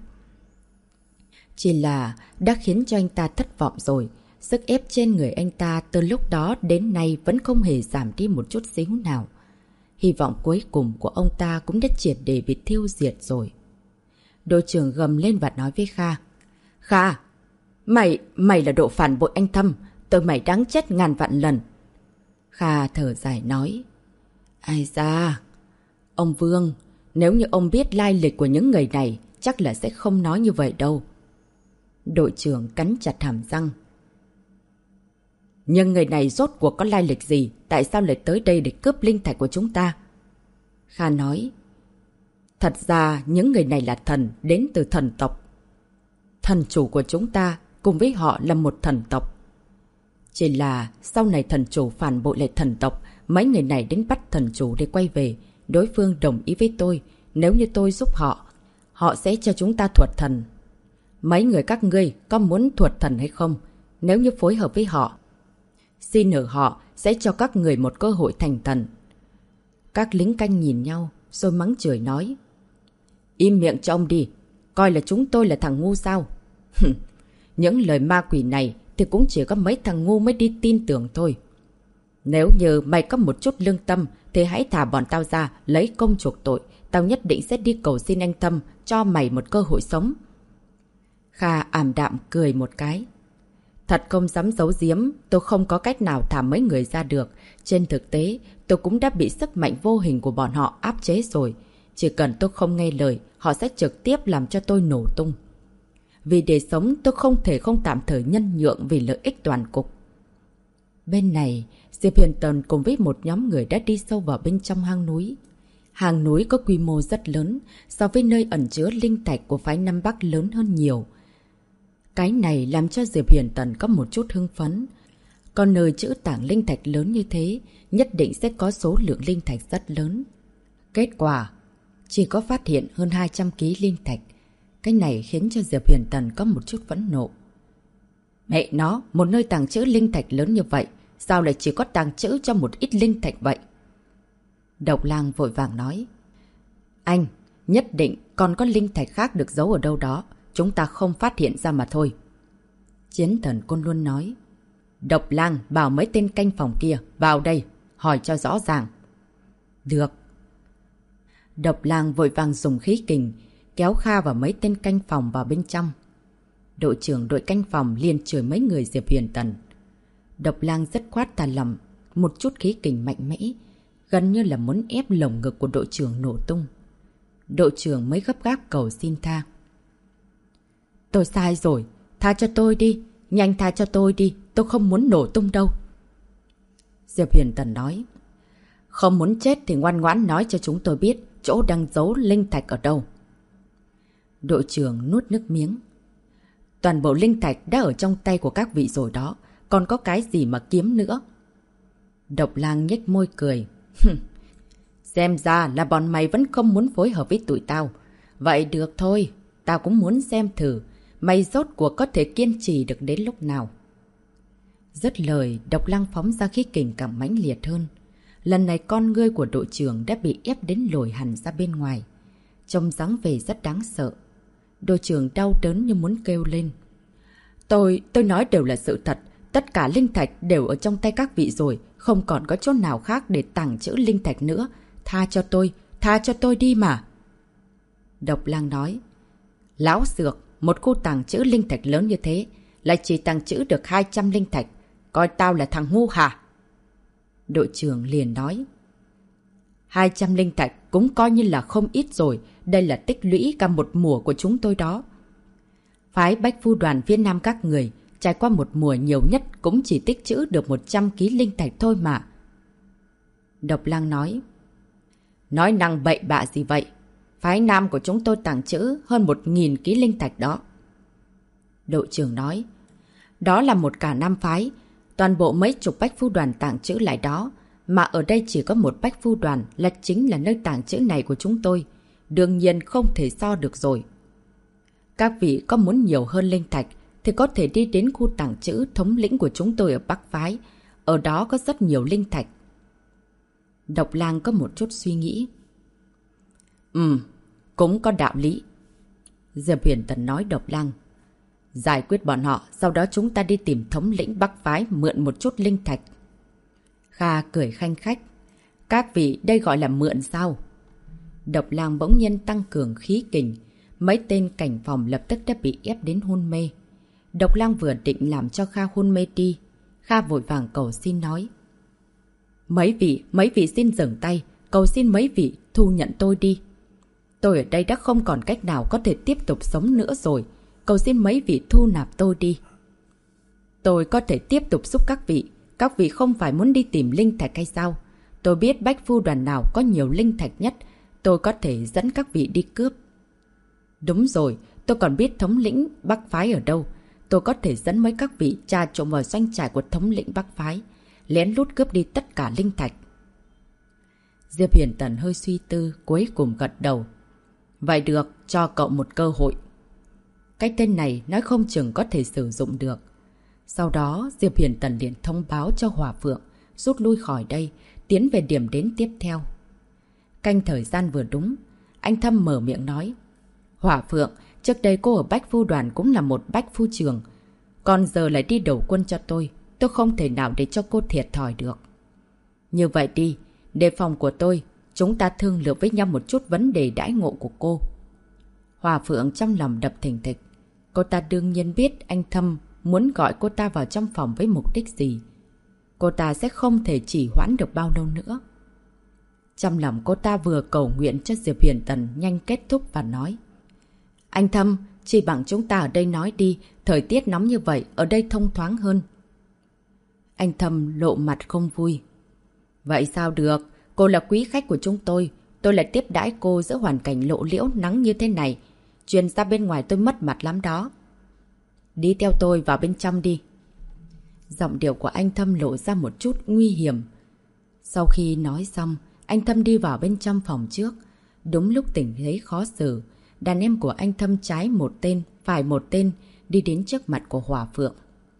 Chỉ là đã khiến cho anh ta thất vọng rồi. Sức ép trên người anh ta từ lúc đó đến nay vẫn không hề giảm đi một chút xíu nào. Hy vọng cuối cùng của ông ta cũng đã triệt để bị thiêu diệt rồi. Đội trưởng gầm lên và nói với Kha. Kha, mày là độ phản bội anh Thâm. Tôi mày đáng chết ngàn vạn lần. Kha thở dài nói. Ai da, ông Vương, nếu như ông biết lai lịch của những người này, chắc là sẽ không nói như vậy đâu. Đội trưởng cắn chặt hàm răng. Nhưng người này rốt cuộc có lai lịch gì? Tại sao lại tới đây để cướp linh thạch của chúng ta? Kha nói. Thật ra những người này là thần, đến từ thần tộc. Thần chủ của chúng ta cùng với họ là một thần tộc. Chỉ là sau này thần chủ phản bội lại thần tộc, mấy người này đến bắt thần chủ để quay về. Đối phương đồng ý với tôi, nếu như tôi giúp họ, họ sẽ cho chúng ta thuật thần. Mấy người các ngươi có muốn thuật thần hay không? Nếu như phối hợp với họ, xin ở họ sẽ cho các người một cơ hội thành thần. Các lính canh nhìn nhau, rồi mắng chửi nói. Im miệng cho ông đi, coi là chúng tôi là thằng ngu sao? Những lời ma quỷ này thì cũng chỉ có mấy thằng ngu mới đi tin tưởng thôi. Nếu như mày có một chút lương tâm thì hãy thả bọn tao ra lấy công chuộc tội. Tao nhất định sẽ đi cầu xin anh Thâm cho mày một cơ hội sống. Kha ảm đạm cười một cái. Thật không dám giấu giếm, tôi không có cách nào thả mấy người ra được. Trên thực tế, tôi cũng đã bị sức mạnh vô hình của bọn họ áp chế rồi. Chỉ cần tôi không nghe lời, họ sẽ trực tiếp làm cho tôi nổ tung. Vì để sống, tôi không thể không tạm thời nhân nhượng vì lợi ích toàn cục. Bên này, Diệp Huyền Tần cùng với một nhóm người đã đi sâu vào bên trong hang núi. Hang núi có quy mô rất lớn, so với nơi ẩn chứa linh thạch của phái Nam Bắc lớn hơn nhiều. Cái này làm cho Diệp Huyền Tần có một chút hưng phấn. Còn nơi trữ tảng linh thạch lớn như thế, nhất định sẽ có số lượng linh thạch rất lớn. Kết quả, chỉ có phát hiện hơn 200 kg linh thạch. Cái này khiến cho Diệp Huyền Tần có một chút phẫn nộ. Mẹ nó, một nơi tàng trữ linh thạch lớn như vậy, sao lại chỉ có tàng trữ cho một ít linh thạch vậy? Độc Lang vội vàng nói. Anh, nhất định còn có linh thạch khác được giấu ở đâu đó. Chúng ta không phát hiện ra mà thôi. Chiến Thần Côn Luân nói. Độc Lang bảo mấy tên canh phòng kia vào đây, hỏi cho rõ ràng. Được. Độc Lang vội vàng dùng khí kình, kéo Kha và mấy tên canh phòng vào bên trong. Đội trưởng đội canh phòng liền chửi mấy người Diệp Huyền Tần. Độc Lang rất khoát tà lầm, một chút khí kình mạnh mẽ, gần như là muốn ép lồng ngực của đội trưởng nổ tung. Đội trưởng mới gấp gáp cầu xin tha. Tôi sai rồi, tha cho tôi đi, nhanh tha cho tôi đi, tôi không muốn nổ tung đâu. Diệp Huyền Tần nói. Không muốn chết thì ngoan ngoãn nói cho chúng tôi biết chỗ đang giấu linh thạch ở đâu. Đội trưởng nuốt nước miếng. Toàn bộ linh thạch đã ở trong tay của các vị rồi đó, còn có cái gì mà kiếm nữa. Độc Lang nhếch môi cười. Xem ra là bọn mày vẫn không muốn phối hợp với tụi tao. Vậy được thôi, tao cũng muốn xem thử mày rốt cuộc có thể kiên trì được đến lúc nào. Dứt lời, Độc Lang phóng ra khí kình càng mãnh liệt hơn. Lần này con ngươi của đội trưởng đã bị ép đến lồi hẳn ra bên ngoài. Trông dáng vẻ rất đáng sợ. Đội trưởng đau đớn như muốn kêu lên. Tôi nói đều là sự thật. Tất cả linh thạch đều ở trong tay các vị rồi. Không còn có chỗ nào khác để tàng trữ linh thạch nữa. Tha cho tôi đi mà. Độc Lang nói. Lão Dược, một khu tàng trữ linh thạch lớn như thế, lại chỉ tàng trữ được 200 linh thạch. Coi tao là thằng ngu hả? Đội trưởng liền nói. 200 linh thạch cũng coi như là không ít rồi. Đây là tích lũy cả một mùa của chúng tôi đó. Phái Bách Phu đoàn phía Nam các người trải qua một mùa nhiều nhất cũng chỉ tích trữ được 100 ký linh thạch thôi mà. Độc Lang nói. Nói năng bậy bạ gì vậy? Phái Nam của chúng tôi tàng trữ hơn 1.000 ký linh thạch đó. Đội trưởng nói. Đó là một cả Nam phái. Toàn bộ mấy chục Bách Phu đoàn tàng trữ lại đó. Mà ở đây chỉ có một Bách Phu đoàn là chính là nơi tàng trữ này của chúng tôi. Đương nhiên không thể so được rồi. Các vị có muốn nhiều hơn linh thạch thì có thể đi đến khu tàng trữ thống lĩnh của chúng tôi ở Bắc Phái. Ở đó có rất nhiều linh thạch. Độc Lang có một chút suy nghĩ. Cũng có đạo lý. Diệp Huyền Tần nói Độc Lang. Giải quyết bọn họ, sau đó chúng ta đi tìm thống lĩnh Bắc Phái mượn một chút linh thạch. Kha cười khanh khách. Các vị đây gọi là mượn sao? Độc Lang bỗng nhiên tăng cường khí kình. Mấy tên cảnh phòng lập tức đã bị ép đến hôn mê. Độc Lang vừa định làm cho Kha hôn mê đi. Kha vội vàng cầu xin nói. Mấy vị xin dừng tay. Cầu xin mấy vị thu nhận tôi đi. Tôi ở đây đã không còn cách nào có thể tiếp tục sống nữa rồi. Cầu xin mấy vị thu nạp tôi đi. Tôi có thể tiếp tục giúp các vị. Các vị không phải muốn đi tìm linh thạch hay sao? Tôi biết Bách Phu đoàn nào có nhiều linh thạch nhất. Tôi có thể dẫn các vị đi cướp. Đúng rồi, tôi còn biết thống lĩnh Bắc Phái ở đâu. Tôi có thể dẫn mấy các vị trà trộn vào doanh trại của thống lĩnh Bắc Phái. Lén lút cướp đi tất cả linh thạch. Diệp Huyền Tần hơi suy tư, cuối cùng gật đầu. Vậy được, cho cậu một cơ hội. Cái tên này nói không chừng có thể sử dụng được. Sau đó, Diệp Huyền Tần liền thông báo cho Hỏa Phượng rút lui khỏi đây, tiến về điểm đến tiếp theo. Canh thời gian vừa đúng, anh Thâm mở miệng nói. Hỏa Phượng, trước đây cô ở Bách Phu đoàn cũng là một Bách Phu trường. Còn giờ lại đi đầu quân cho tôi không thể nào để cho cô thiệt thòi được. Như vậy đi, đề phòng của tôi, chúng ta thương lượng với nhau một chút vấn đề đãi ngộ của cô. Hỏa Phượng trong lòng đập thình thịch. Cô ta đương nhiên biết anh Thâm muốn gọi cô ta vào trong phòng với mục đích gì. Cô ta sẽ không thể chỉ hoãn được bao lâu nữa. Trong lòng cô ta vừa cầu nguyện cho Diệp Huyền Tần nhanh kết thúc và nói. Anh Thâm, chỉ bằng chúng ta ở đây nói đi, thời tiết nóng như vậy, ở đây thông thoáng hơn. Anh Thâm lộ mặt không vui. Vậy sao được, cô là quý khách của chúng tôi lại tiếp đãi cô giữa hoàn cảnh lộ liễu nắng như thế này. Truyền ra bên ngoài tôi mất mặt lắm đó. Đi theo tôi vào bên trong đi. Giọng điệu của anh Thâm lộ ra một chút nguy hiểm. Sau khi nói xong, anh Thâm đi vào bên trong phòng trước. Đúng lúc tỉnh thấy khó xử, đàn em của anh Thâm trái một tên, phải một tên, đi đến trước mặt của Hỏa Phượng.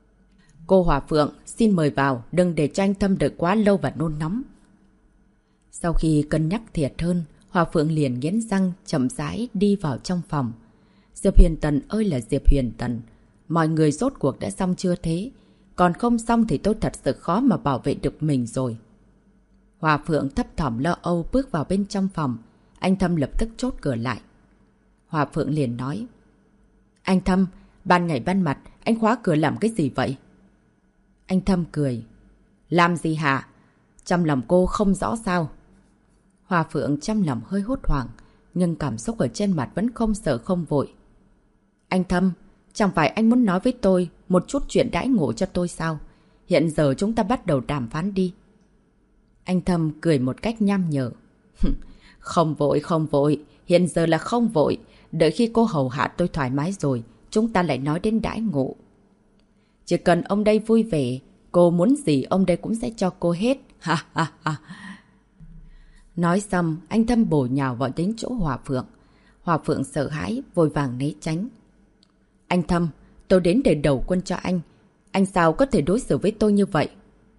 Cô Hỏa Phượng, xin mời vào, đừng để cho anh Thâm đợi quá lâu và nôn nóng. Sau khi cân nhắc thiệt hơn, Hòa Phượng liền nghiến răng chậm rãi đi vào trong phòng. Diệp Huyền Tần ơi là Diệp Huyền Tần. Mọi người rốt cuộc đã xong chưa thế? Còn không xong thì tôi thật sự khó mà bảo vệ được mình rồi. Hòa Phượng thấp thỏm lo âu bước vào bên trong phòng. Anh Thâm lập tức chốt cửa lại. Hòa Phượng liền nói. Anh Thâm, ban ngày ban mặt, anh khóa cửa làm cái gì vậy? Anh Thâm cười. Làm gì hả? Trong lòng cô không rõ sao? Hòa Phượng trong lòng hơi hốt hoảng, nhưng cảm xúc ở trên mặt vẫn không sợ không vội. Anh Thâm, chẳng phải anh muốn nói với tôi một chút chuyện đãi ngộ cho tôi sao? Hiện giờ chúng ta bắt đầu đàm phán đi. Anh Thâm cười một cách nham nhở. Không vội, không vội. Hiện giờ là không vội. Đợi khi cô hầu hạ tôi thoải mái rồi, chúng ta lại nói đến đãi ngộ. Chỉ cần ông đây vui vẻ, cô muốn gì ông đây cũng sẽ cho cô hết. Ha ha ha. Nói xong, anh Thâm bổ nhào vào đến chỗ Hòa Phượng. Hòa Phượng sợ hãi, vội vàng né tránh. Anh Thâm, tôi đến để đầu quân cho anh. Anh sao có thể đối xử với tôi như vậy?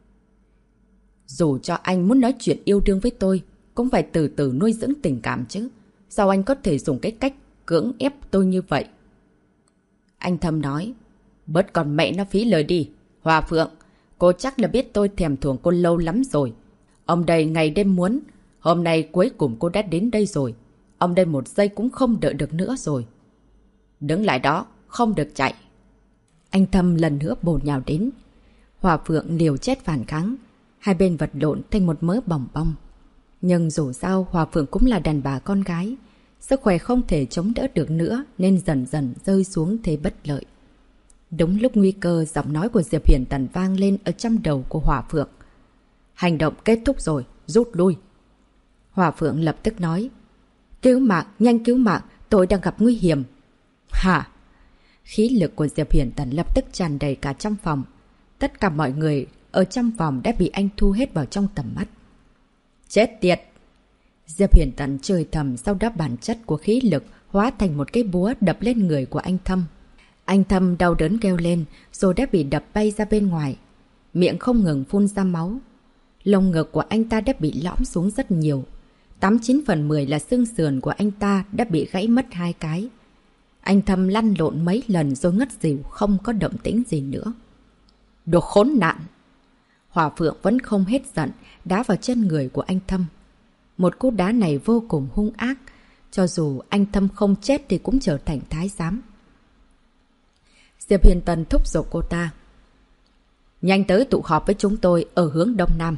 Dù cho anh muốn nói chuyện yêu đương với tôi, cũng phải từ từ nuôi dưỡng tình cảm chứ. Sao anh có thể dùng cái cách cưỡng ép tôi như vậy? Anh Thâm nói. Bớt còn mẹ nó phí lời đi. Hòa Phượng, cô chắc là biết tôi thèm thuồng cô lâu lắm rồi. Ông đây ngày đêm muốn. Hôm nay cuối cùng cô đã đến đây rồi. Ông đây một giây cũng không đợi được nữa rồi. Đứng lại đó, không được chạy. Anh Thâm lần nữa bổ nhào đến. Hòa Phượng liều chết phản kháng. Hai bên vật lộn thành một mớ bòng bong. Nhưng dù sao Hòa Phượng cũng là đàn bà con gái. Sức khỏe không thể chống đỡ được nữa nên dần dần rơi xuống thế bất lợi. Đúng lúc nguy cơ, giọng nói của Diệp Huyền Tần vang lên ở trong đầu của Hòa Phượng. Hành động kết thúc rồi, rút lui. Hòa Phượng lập tức nói. Cứu mạng, nhanh cứu mạng, tôi đang gặp nguy hiểm. Hả? Khí lực của Diệp Huyền Tần lập tức tràn đầy cả trong phòng. Tất cả mọi người ở trong phòng đã bị anh thu hết vào trong tầm mắt. Chết tiệt! Diệp Huyền Tần chửi thầm, sau đó bản chất của khí lực hóa thành một cái búa đập lên người của anh Thâm. Anh Thâm đau đớn kêu lên rồi đã bị đập bay ra bên ngoài. Miệng không ngừng phun ra máu. Lồng ngực của anh ta đã bị lõm xuống rất nhiều. 89/10 là xương sườn của anh ta đã bị gãy mất 2 cái. Anh Thâm lăn lộn mấy lần rồi ngất xỉu, không có động tĩnh gì nữa. Đồ khốn nạn! Hòa Phượng vẫn không hết giận, đá vào chân người của anh Thâm. Một cú đá này vô cùng hung ác. Cho dù anh Thâm không chết thì cũng trở thành thái giám. Diệp Huyền Tần thúc giục cô ta. Nhanh tới tụ họp với chúng tôi ở hướng Đông Nam.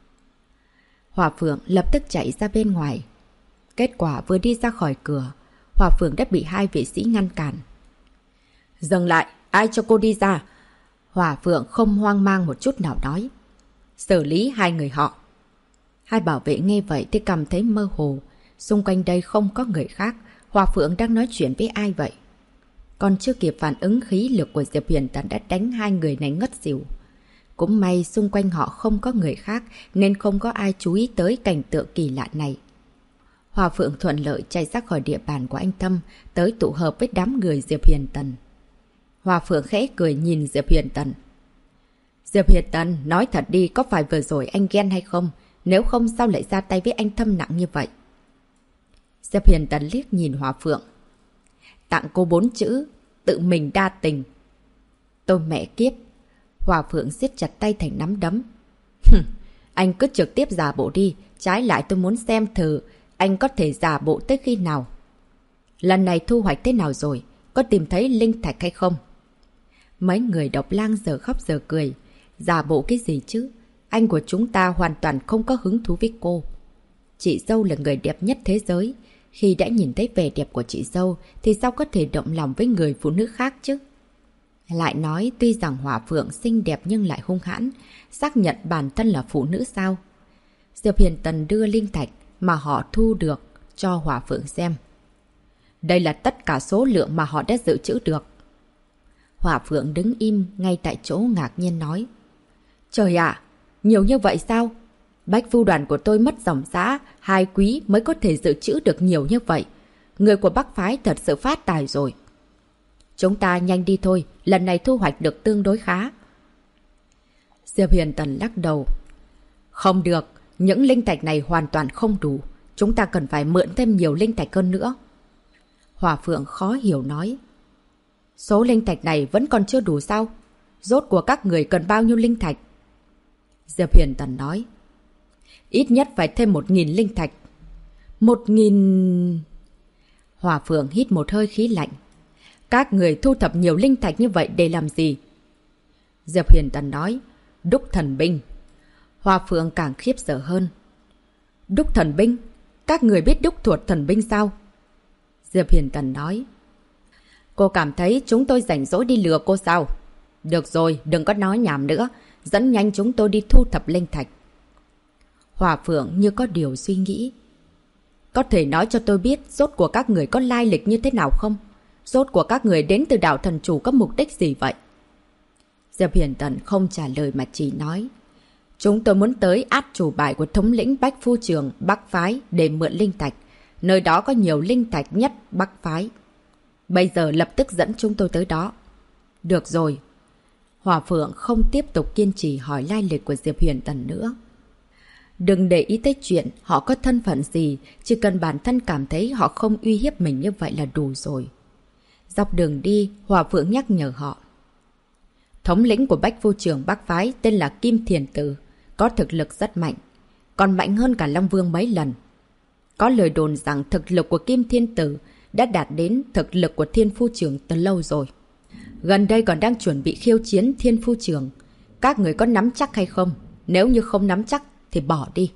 Hòa Phượng lập tức chạy ra bên ngoài. Kết quả vừa đi ra khỏi cửa, Hòa Phượng đã bị 2 vệ sĩ ngăn cản. Dừng lại, ai cho cô đi ra? Hòa Phượng không hoang mang một chút nào nói. Xử lý 2 người họ. 2 bảo vệ nghe vậy thì cảm thấy mơ hồ. Xung quanh đây không có người khác. Hòa Phượng đang nói chuyện với ai vậy? Còn chưa kịp phản ứng, khí lực của Diệp Huyền Tần đã đánh 2 người này ngất xỉu. Cũng may xung quanh họ không có người khác nên không có ai chú ý tới cảnh tượng kỳ lạ này. Hòa Phượng thuận lợi chạy ra khỏi địa bàn của anh Thâm, tới tụ hợp với đám người Diệp Huyền Tần. Hòa Phượng khẽ cười nhìn Diệp Huyền Tần. Diệp Huyền Tần, nói thật đi, có phải vừa rồi anh ghen hay không? Nếu không sao lại ra tay với anh Thâm nặng như vậy? Diệp Huyền Tần liếc nhìn Hòa Phượng. Tặng cô 4 chữ, tự mình đa tình. Tôi mẹ kiếp. Hòa Phượng siết chặt tay thành nắm đấm. Anh cứ trực tiếp giả bộ đi, trái lại tôi muốn xem thử anh có thể giả bộ tới khi nào. Lần này thu hoạch thế nào rồi? Có tìm thấy linh thạch hay không? Mấy người độc lang giờ khóc giờ cười. Giả bộ cái gì chứ? Anh của chúng ta hoàn toàn không có hứng thú với cô. Chị dâu là người đẹp nhất thế giới. Khi đã nhìn thấy vẻ đẹp của chị dâu thì sao có thể động lòng với người phụ nữ khác chứ? Lại nói tuy rằng Hòa Phượng xinh đẹp nhưng lại hung hãn, xác nhận bản thân là phụ nữ sao? Diệp Huyền Tần đưa linh thạch mà họ thu được cho Hòa Phượng xem. Đây là tất cả số lượng mà họ đã dự trữ được. Hòa Phượng đứng im ngay tại chỗ ngạc nhiên nói. Trời ạ, nhiều như vậy sao? Bách Phu đoàn của tôi mất dòng dã 2 quý mới có thể dự trữ được nhiều như vậy. Người của Bắc Phái thật sự phát tài rồi. Chúng ta nhanh đi thôi, lần này thu hoạch được tương đối khá. Diệp Huyền Tần lắc đầu. Không được, Những linh thạch này hoàn toàn không đủ. Chúng ta cần phải mượn thêm nhiều linh thạch hơn nữa. Hỏa Phượng khó hiểu nói. Số linh thạch này vẫn còn chưa đủ sao? Rốt của các người cần bao nhiêu linh thạch? Diệp Huyền Tần nói. Ít nhất phải thêm 1.000 linh thạch. 1.000... Hỏa Phượng hít một hơi khí lạnh. Các người thu thập nhiều linh thạch như vậy để làm gì? Diệp Huyền Tần nói. Đúc thần binh. Hỏa Phượng càng khiếp sợ hơn. Đúc thần binh? Các người biết đúc thuật thần binh sao? Diệp Huyền Tần nói. Cô cảm thấy chúng tôi rảnh rỗi đi lừa cô sao? Được rồi, đừng có nói nhảm nữa. Dẫn nhanh chúng tôi đi thu thập linh thạch. Hỏa Phượng như có điều suy nghĩ. Có thể nói cho tôi biết rốt của các người có lai lịch như thế nào không? Rốt của các người đến từ đảo thần chủ có mục đích gì vậy? Diệp Huyền Tần không trả lời mà chỉ nói. Chúng tôi muốn tới át chủ bài của thống lĩnh Bách Phu Trường Bắc Phái để mượn linh thạch. Nơi đó có nhiều linh thạch nhất Bắc Phái. Bây giờ lập tức dẫn chúng tôi tới đó. Được rồi. Hỏa Phượng không tiếp tục kiên trì hỏi lai lịch của Diệp Huyền Tần nữa. Đừng để ý tới chuyện họ có thân phận gì, chỉ cần bản thân cảm thấy họ không uy hiếp mình như vậy là đủ rồi. Dọc đường đi, Hỏa Phượng nhắc nhở họ. Thống lĩnh của Bách Phu Trường Bắc Phái tên là Kim Thiền Tử, có thực lực rất mạnh, còn mạnh hơn cả Long Vương mấy lần. Có lời đồn rằng thực lực của Kim Thiên Tử đã đạt đến thực lực của Thiên Phu Trường từ lâu rồi. Gần đây còn đang chuẩn bị khiêu chiến Thiên Phu Trường. Các người có nắm chắc hay không? Nếu như không nắm chắc thì bỏ đi.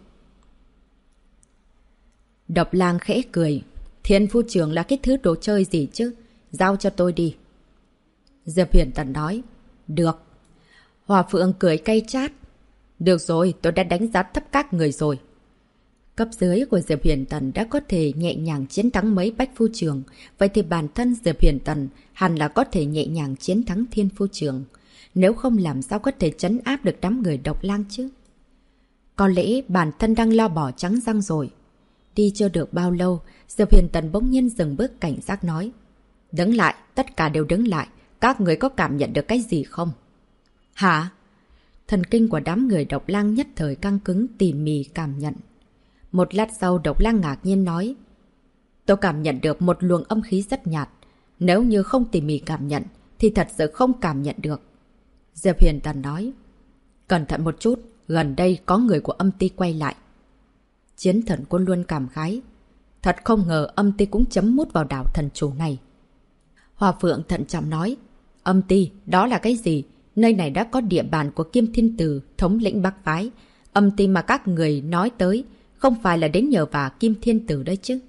Độc Lang khẽ cười. Thiên Phu Trường là cái thứ đồ chơi gì chứ? Giao cho tôi đi. Diệp Huyền Tần nói. Được. Hỏa Phượng cười cay chát. Được rồi, tôi đã đánh giá thấp các người rồi. Cấp dưới của Diệp Huyền Tần đã có thể nhẹ nhàng chiến thắng mấy Bách Phu Trường. Vậy thì bản thân Diệp Huyền Tần hẳn là có thể nhẹ nhàng chiến thắng Thiên Phu Trường. Nếu không làm sao có thể trấn áp được đám người Độc Lang chứ? Có lẽ bản thân đang lo bỏ trắng răng rồi. Đi chưa được bao lâu, Diệp Huyền Tần bỗng nhiên dừng bước cảnh giác nói. Đứng lại, tất cả đều đứng lại. Các người có cảm nhận được cái gì không? Hả? Thần kinh của đám người Độc Lang nhất thời căng cứng tỉ mỉ cảm nhận. Một lát sau Độc Lang ngạc nhiên nói. Tôi cảm nhận được một luồng âm khí rất nhạt. Nếu như không tỉ mỉ cảm nhận thì thật sự không cảm nhận được. Diệp Huyền Tần nói. Cẩn thận một chút, gần đây có người của âm ty quay lại. Chiến Thần Quân luôn cảm khái. Thật không ngờ âm ty cũng chấm mút vào đảo thần chủ này. Hỏa Phượng thận trọng nói. Âm ty, đó là cái gì? Nơi này đã có địa bàn của Kim Thiên Tử, thống lĩnh Bắc Phái. Âm ty mà các người nói tới không phải là đến nhờ vả Kim Thiên Tử đấy chứ?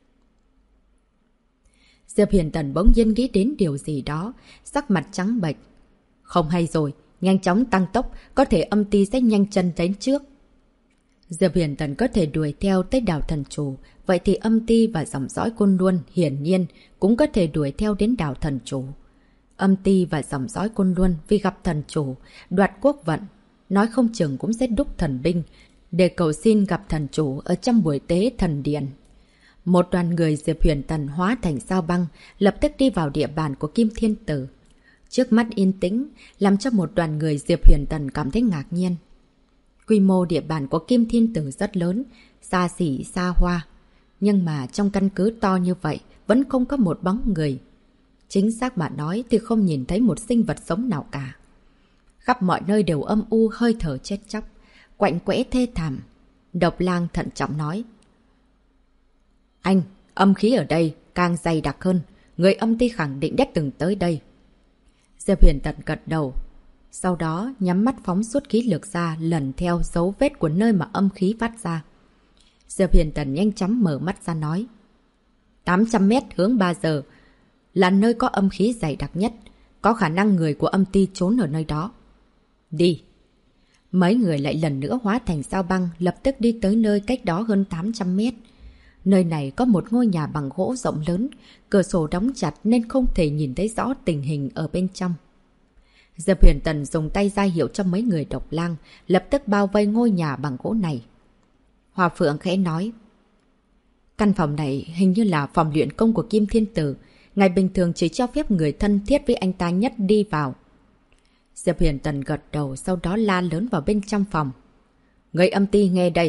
Diệp Huyền Tần bỗng nhiên nghĩ đến điều gì đó, sắc mặt trắng bệch. Không hay rồi, nhanh chóng tăng tốc, có thể âm ty sẽ nhanh chân đến trước. Diệp Huyền Tần có thể đuổi theo tới đảo thần chủ, vậy thì âm ty và dòng dõi Côn Luân hiển nhiên cũng có thể đuổi theo đến đảo thần chủ. Âm ty và dòng dõi Côn Luân vì gặp thần chủ, đoạt quốc vận, nói không chừng cũng sẽ đúc thần binh, để cầu xin gặp thần chủ ở trong buổi tế thần điện. Một đoàn người Diệp Huyền Tần hóa thành sao băng, lập tức đi vào địa bàn của Kim Thiên Tử. Trước mắt yên tĩnh, làm cho một đoàn người Diệp Huyền Tần cảm thấy ngạc nhiên. Quy mô địa bàn của Kim Thiên Tử rất lớn, xa xỉ xa hoa. Nhưng mà trong căn cứ to như vậy, vẫn không có một bóng người. Chính xác mà nói thì không nhìn thấy một sinh vật sống nào cả. Khắp mọi nơi đều âm u hơi thở chết chóc, quạnh quẽ thê thảm. Độc Lang thận trọng nói. Anh, âm khí ở đây càng dày đặc hơn. Người âm ty khẳng định đã từng tới đây. Diệp Huyền Tần gật đầu. Sau đó nhắm mắt phóng suốt khí lực ra lần theo dấu vết của nơi mà âm khí phát ra. Diệp Huyền Tần nhanh chóng mở mắt ra nói. 800 mét hướng 3 giờ là nơi có âm khí dày đặc nhất. Có khả năng người của âm ty trốn ở nơi đó. Đi. Mấy người lại lần nữa hóa thành sao băng, lập tức đi tới nơi cách đó hơn 800 mét. Nơi này có một ngôi nhà bằng gỗ rộng lớn, cửa sổ đóng chặt nên không thể nhìn thấy rõ tình hình ở bên trong. Diệp Huyền Tần dùng tay ra hiệu cho mấy người Độc Lang, lập tức bao vây ngôi nhà bằng gỗ này. Hỏa Phượng khẽ nói. Căn phòng này hình như là phòng luyện công của Kim Thiên Tử. Ngày bình thường chỉ cho phép người thân thiết với anh ta nhất đi vào. Diệp Huyền Tần gật đầu, sau đó la lớn vào bên trong phòng. Người âm ty nghe đây,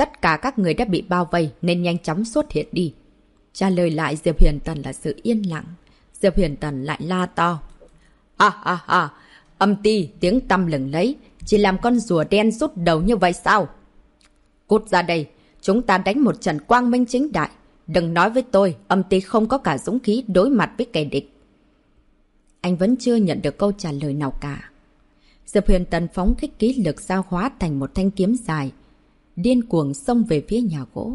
tất cả các người đã bị bao vây nên nhanh chóng xuất hiện đi. Trả lời lại Diệp Huyền Tần là sự yên lặng. Diệp Huyền Tần lại la to. Âm ty tiếng tăm lừng lấy, chỉ làm con rùa đen rút đầu như vậy sao? Cút ra đây, chúng ta đánh một trận quang minh chính đại. Đừng nói với tôi, âm ty không có cả dũng khí đối mặt với kẻ địch. Anh vẫn chưa nhận được câu trả lời nào cả. Diệp Huyền Tần phóng thích ký lực giao hóa thành một thanh kiếm dài, điên cuồng xông về phía nhà gỗ.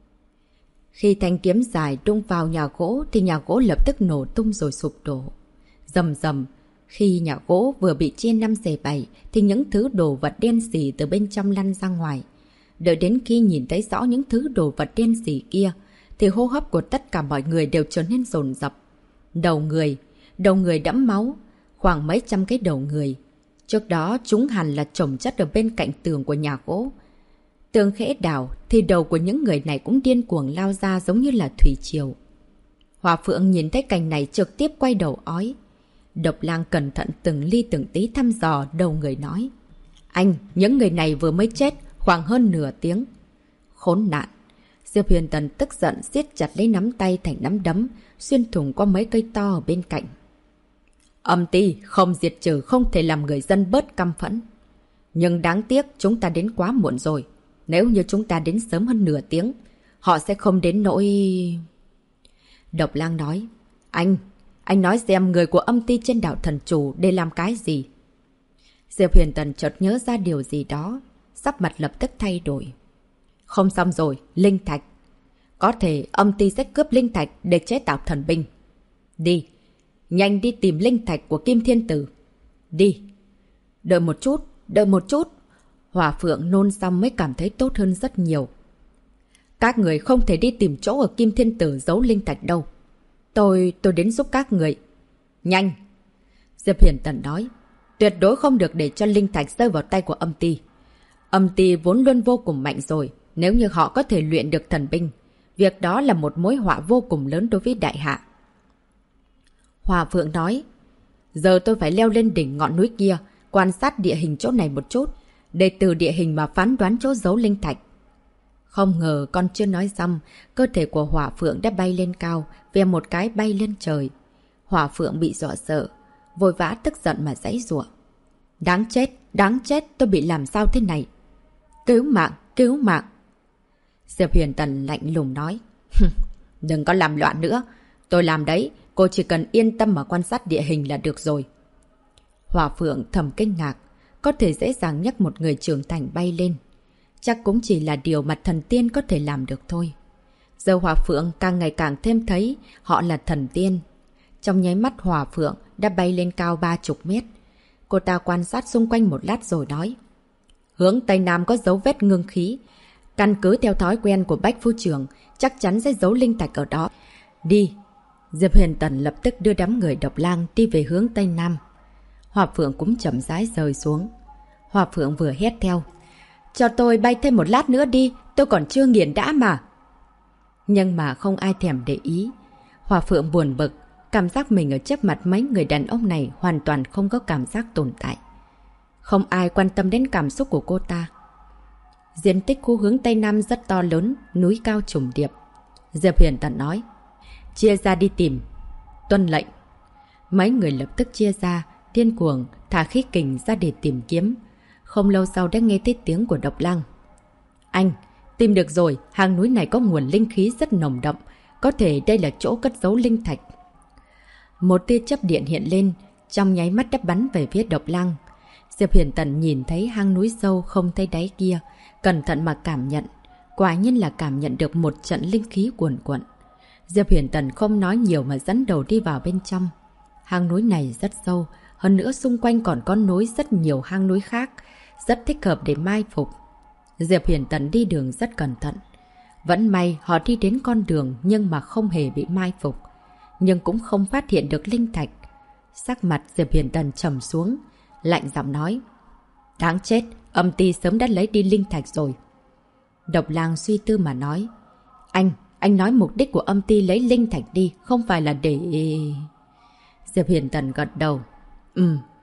Khi thanh kiếm dài đụng vào nhà gỗ thì nhà gỗ lập tức nổ tung rồi sụp đổ. Rầm rầm, khi nhà gỗ vừa bị chia 5 xẻ 7 thì những thứ đồ vật đen xỉ từ bên trong lăn ra ngoài. Đợi đến khi nhìn thấy rõ những thứ đồ vật đen xỉ kia thì hô hấp của tất cả mọi người đều trở nên dồn dập. Đầu người đẫm máu, khoảng mấy trăm cái đầu người. Trước đó chúng hẳn là chồng chất ở bên cạnh tường của nhà gỗ. Tường khẽ đảo thì đầu của những người này cũng điên cuồng lao ra giống như là thủy triều. Hòa Phượng nhìn thấy cảnh này trực tiếp quay đầu ói. Độc Lang cẩn thận từng ly từng tí thăm dò đầu người nói. Anh, những người này vừa mới chết khoảng hơn nửa tiếng. Khốn nạn. Diệp Huyền Tần tức giận siết chặt lấy nắm tay thành nắm đấm, xuyên thủng qua mấy cây to ở bên cạnh. Âm ty không diệt trừ không thể làm người dân bớt căm phẫn. Nhưng đáng tiếc chúng ta đến quá muộn rồi. Nếu như chúng ta đến sớm hơn nửa tiếng, họ sẽ không đến nỗi... Độc Lang nói. Anh nói xem người của âm ty trên đảo thần chủ để làm cái gì? Diệp Huyền Tần chợt nhớ ra điều gì đó, sắc mặt lập tức thay đổi. Không xong rồi, linh thạch. Có thể âm ty sẽ cướp linh thạch để chế tạo thần binh. Đi, nhanh đi tìm linh thạch của Kim Thiên Tử. Đi. Đợi một chút. Hỏa Phượng nôn xong mới cảm thấy tốt hơn rất nhiều. Các người không thể đi tìm chỗ ở Kim Thiên Tử giấu linh thạch đâu. Tôi đến giúp các người. Nhanh. Diệp Huyền Tần nói. Tuyệt đối không được để cho linh thạch rơi vào tay của âm ty. Âm ty vốn luôn vô cùng mạnh rồi. Nếu như họ có thể luyện được thần binh, việc đó là một mối họa vô cùng lớn đối với đại hạ. Hòa Phượng nói. Giờ tôi phải leo lên đỉnh ngọn núi kia, quan sát địa hình chỗ này một chút, để từ địa hình mà phán đoán chỗ giấu linh thạch. Không ngờ con chưa nói xong, cơ thể của Hỏa Phượng đã bay lên cao, về một cái bay lên trời. Hỏa Phượng bị dọa sợ, vội vã tức giận mà giãy giụa. Đáng chết, tôi bị làm sao thế này? Cứu mạng. Diệp Huyền Tần lạnh lùng nói. Đừng có làm loạn nữa, tôi làm đấy, cô chỉ cần yên tâm mà quan sát địa hình là được rồi. Hỏa Phượng thầm kinh ngạc, có thể dễ dàng nhắc một người trưởng thành bay lên. Chắc cũng chỉ là điều mà thần tiên có thể làm được thôi. Giờ Hỏa Phượng càng ngày càng thêm thấy họ là thần tiên. Trong nháy mắt Hỏa Phượng đã bay lên cao 30 mét. Cô ta quan sát xung quanh một lát rồi nói. Hướng Tây Nam có dấu vết ngưng khí. Căn cứ theo thói quen của Bách Phu Trưởng, chắc chắn sẽ giấu linh thạch ở đó. Đi. Diệp Huyền Tần lập tức đưa đám người Độc Lang đi về hướng Tây Nam. Hỏa Phượng cũng chậm rãi rơi xuống. Hỏa Phượng vừa hét theo. Cho tôi bay thêm một lát nữa đi, tôi còn chưa nghiền đã mà. Nhưng mà không ai thèm để ý. Hỏa Phượng buồn bực, cảm giác mình ở trước mặt mấy người đàn ông này hoàn toàn không có cảm giác tồn tại. Không ai quan tâm đến cảm xúc của cô ta. Diện tích khu hướng Tây Nam rất to lớn, núi cao trùng điệp. Diệp Huyền Tần nói. Chia ra đi tìm. Tuân lệnh. Mấy người lập tức chia ra, điên cuồng, thả khí kình ra để tìm kiếm. Không lâu sau đã nghe thấy tiếng của Độc Lang. Anh, tìm được rồi, hang núi này có nguồn linh khí rất nồng đậm. Có thể đây là chỗ cất giấu linh thạch. Một tia chớp điện hiện lên, trong nháy mắt đã bắn về phía Độc Lang. Diệp Huyền Tần nhìn thấy hang núi sâu không thấy đáy kia, cẩn thận mà cảm nhận. Quả nhiên là cảm nhận được một trận linh khí cuồn cuộn. Diệp Huyền Tần không nói nhiều mà dẫn đầu đi vào bên trong. Hang núi này rất sâu, hơn nữa xung quanh còn có nối rất nhiều hang núi khác, rất thích hợp để mai phục. Diệp Huyền Tần đi đường rất cẩn thận. Vẫn may họ đi đến con đường nhưng mà không hề bị mai phục. Nhưng cũng không phát hiện được linh thạch. Sắc mặt Diệp Huyền Tần trầm xuống, lạnh giọng nói. Đáng chết, âm ty sớm đã lấy đi linh thạch rồi. Độc Lang suy tư mà nói. Anh nói mục đích của âm ty lấy linh thạch đi, không phải là để... Diệp Huyền Tần gật đầu.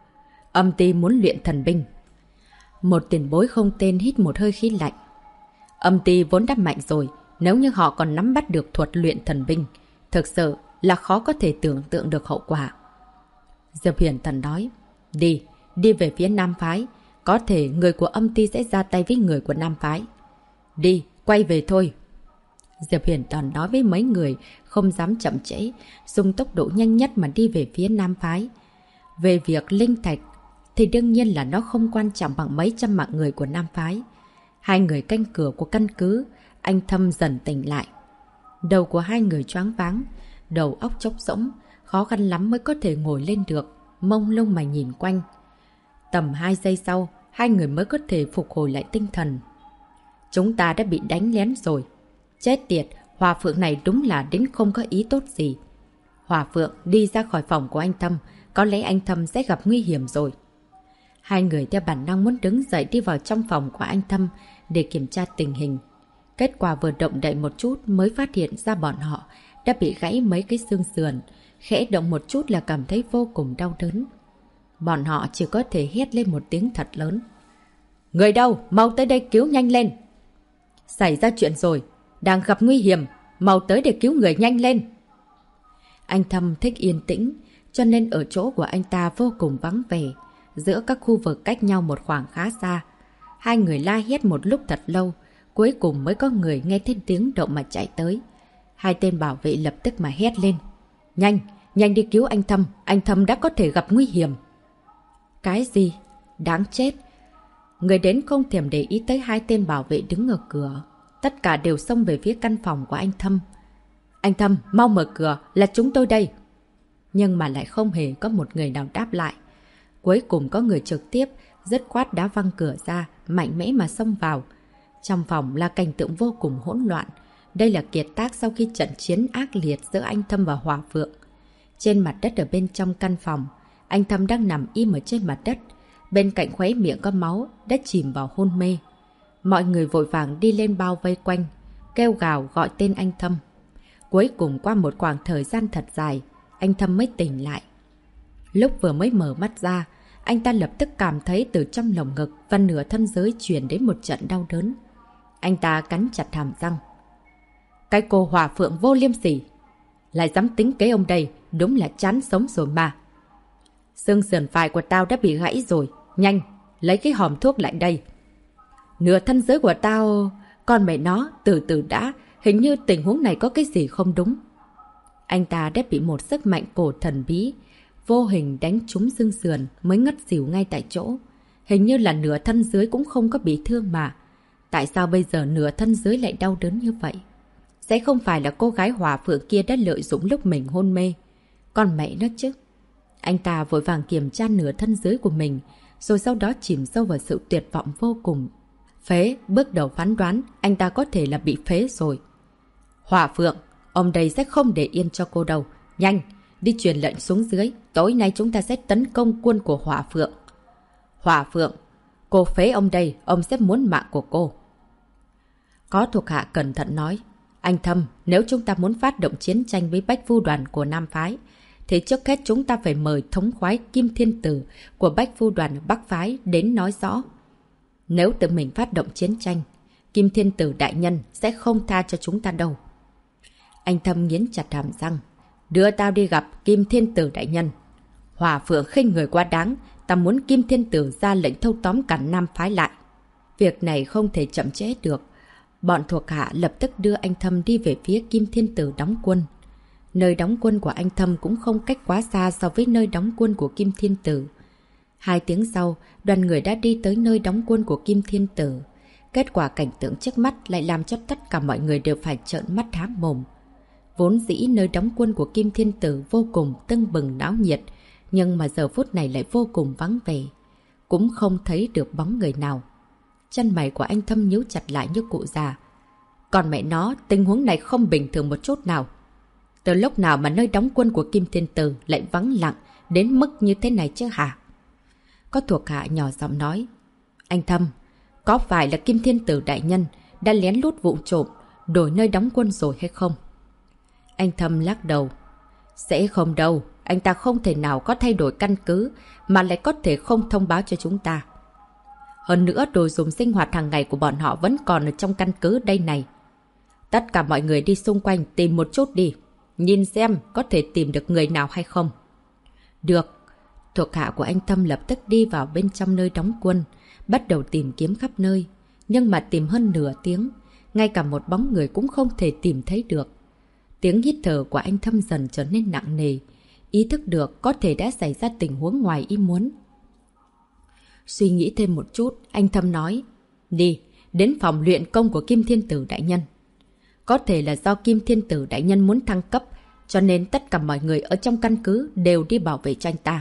Âm ty muốn luyện thần binh. Một tiền bối không tên hít một hơi khí lạnh. Âm ty vốn đã mạnh rồi, nếu như họ còn nắm bắt được thuật luyện thần binh, thực sự là khó có thể tưởng tượng được hậu quả. Diệp Huyền Thần nói, đi về phía Nam Phái, có thể người của âm ty sẽ ra tay với người của Nam Phái. Đi, quay về thôi. Diệp Huyền Thần nói với mấy người, không dám chậm trễ, dùng tốc độ nhanh nhất mà đi về phía Nam Phái. Về việc linh thạch, thì đương nhiên là nó không quan trọng bằng mấy trăm mạng người của Nam Phái. Hai người canh cửa của căn cứ, anh Thâm dần tỉnh lại. Đầu của hai người choáng váng, đầu óc trống rỗng, khó khăn lắm mới có thể ngồi lên được, mông lung mà nhìn quanh. Tầm 2 giây sau, hai người mới có thể phục hồi lại tinh thần. Chúng ta đã bị đánh lén rồi. Chết tiệt, Hòa Phượng này đúng là đến không có ý tốt gì. Hòa Phượng đi ra khỏi phòng của anh Thâm, có lẽ anh Thâm sẽ gặp nguy hiểm rồi. Hai người theo bản năng muốn đứng dậy đi vào trong phòng của anh Thâm để kiểm tra tình hình. Kết quả vừa động đậy một chút mới phát hiện ra bọn họ đã bị gãy mấy cái xương sườn, khẽ động một chút là cảm thấy vô cùng đau đớn. Bọn họ chỉ có thể hét lên một tiếng thật lớn. Người đâu? Mau tới đây cứu nhanh lên! Xảy ra chuyện rồi, đang gặp nguy hiểm, mau tới để cứu người nhanh lên! Anh Thâm thích yên tĩnh, cho nên ở chỗ của anh ta vô cùng vắng vẻ, giữa các khu vực cách nhau một khoảng khá xa. Hai người la hét một lúc thật lâu, cuối cùng mới có người nghe thấy tiếng động mà chạy tới. Hai tên bảo vệ lập tức mà hét lên. Nhanh đi cứu anh Thâm đã có thể gặp nguy hiểm. Cái gì? Đáng chết! Người đến không thèm để ý tới hai tên bảo vệ đứng ở cửa. Tất cả đều xông về phía căn phòng của anh Thâm. Anh Thâm, mau mở cửa, là chúng tôi đây. Nhưng mà lại không hề có một người nào đáp lại. Cuối cùng có người trực tiếp, dứt khoát đá văng cửa ra, mạnh mẽ mà xông vào. Trong phòng là cảnh tượng vô cùng hỗn loạn. Đây là kiệt tác sau khi trận chiến ác liệt giữa anh Thâm và Hòa Phượng. Trên mặt đất ở bên trong căn phòng, anh Thâm đang nằm im ở trên mặt đất. Bên cạnh khóe miệng có máu, đã chìm vào hôn mê. Mọi người vội vàng đi lên bao vây quanh, kêu gào gọi tên anh Thâm. Cuối cùng qua một khoảng thời gian thật dài, anh Thâm mới tỉnh lại. Lúc vừa mới mở mắt ra, anh ta lập tức cảm thấy từ trong lồng ngực và nửa thân dưới truyền đến một trận đau đớn. Anh ta cắn chặt hàm răng. Cái cô Hòa Phượng vô liêm sỉ, lại dám tính kế ông đây, đúng là chán sống rồi mà. Xương sườn phải của tao đã bị gãy rồi, nhanh, lấy cái hòm thuốc lại đây. Nửa thân dưới của tao, con mẹ nó, từ từ đã, hình như tình huống này có cái gì không đúng. Anh ta đã bị một sức mạnh cổ thần bí, vô hình đánh trúng xương sườn mới ngất xỉu ngay tại chỗ. Hình như là nửa thân dưới cũng không có bị thương mà. Tại sao bây giờ nửa thân dưới lại đau đớn như vậy? Sẽ không phải là cô gái Hòa Phượng kia đã lợi dụng lúc mình hôn mê. Con mẹ nó chứ. Anh ta vội vàng kiểm tra nửa thân dưới của mình, rồi sau đó chìm sâu vào sự tuyệt vọng vô cùng. Phế, bước đầu phán đoán, anh ta có thể là bị phế rồi. Hòa Phượng, ông đây sẽ không để yên cho cô đâu. Nhanh, đi truyền lệnh xuống dưới, tối nay chúng ta sẽ tấn công quân của Hòa Phượng. Hòa Phượng, cô phế ông đây, ông sẽ muốn mạng của cô. Có thuộc hạ cẩn thận nói. Anh Thâm, nếu chúng ta muốn phát động chiến tranh với Bách Phu đoàn của Nam Phái, thì trước hết chúng ta phải mời thống khoái Kim Thiên Tử của Bách Phu đoàn Bắc Phái đến nói rõ. Nếu tự mình phát động chiến tranh, Kim Thiên Tử đại nhân sẽ không tha cho chúng ta đâu. Anh Thâm nghiến chặt hàm răng. Đưa tao đi gặp Kim Thiên Tử đại nhân. Hòa Phượng khinh người quá đáng, ta muốn Kim Thiên Tử ra lệnh thâu tóm cả Nam Phái lại. Việc này không thể chậm trễ được. Bọn thuộc hạ lập tức đưa anh Thâm đi về phía Kim Thiên Tử đóng quân. Nơi đóng quân của anh Thâm cũng không cách quá xa so với nơi đóng quân của Kim Thiên Tử. 2 tiếng sau, đoàn người đã đi tới nơi đóng quân của Kim Thiên Tử. Kết quả cảnh tượng trước mắt lại làm cho tất cả mọi người đều phải trợn mắt há mồm. Vốn dĩ nơi đóng quân của Kim Thiên Tử vô cùng tưng bừng náo nhiệt, nhưng mà giờ phút này lại vô cùng vắng vẻ. Cũng không thấy được bóng người nào. Chân mày của anh Thâm nhíu chặt lại như cụ già. Còn mẹ nó, tình huống này không bình thường một chút nào. Từ lúc nào mà nơi đóng quân của Kim Thiên Tử lại vắng lặng đến mức như thế này chứ hả? Có thuộc hạ nhỏ giọng nói. Anh Thâm, có phải là Kim Thiên Tử đại nhân đã lén lút vụng trộm đổi nơi đóng quân rồi hay không? Anh Thâm lắc đầu. Sẽ không đâu, anh ta không thể nào có thay đổi căn cứ mà lại có thể không thông báo cho chúng ta. Hơn nữa đồ dùng sinh hoạt hàng ngày của bọn họ vẫn còn ở trong căn cứ đây này. Tất cả mọi người đi xung quanh tìm một chút đi. Nhìn xem có thể tìm được người nào hay không. Được. Thuộc hạ của anh Thâm lập tức đi vào bên trong nơi đóng quân, bắt đầu tìm kiếm khắp nơi. Nhưng mà tìm hơn nửa tiếng, ngay cả một bóng người cũng không thể tìm thấy được. Tiếng hít thở của anh Thâm dần trở nên nặng nề, ý thức được có thể đã xảy ra tình huống ngoài ý muốn. Suy nghĩ thêm một chút, anh Thâm nói, đi, đến phòng luyện công của Kim Thiên Tử Đại Nhân. Có thể là do Kim Thiên Tử Đại Nhân muốn thăng cấp, cho nên tất cả mọi người ở trong căn cứ đều đi bảo vệ cho anh ta.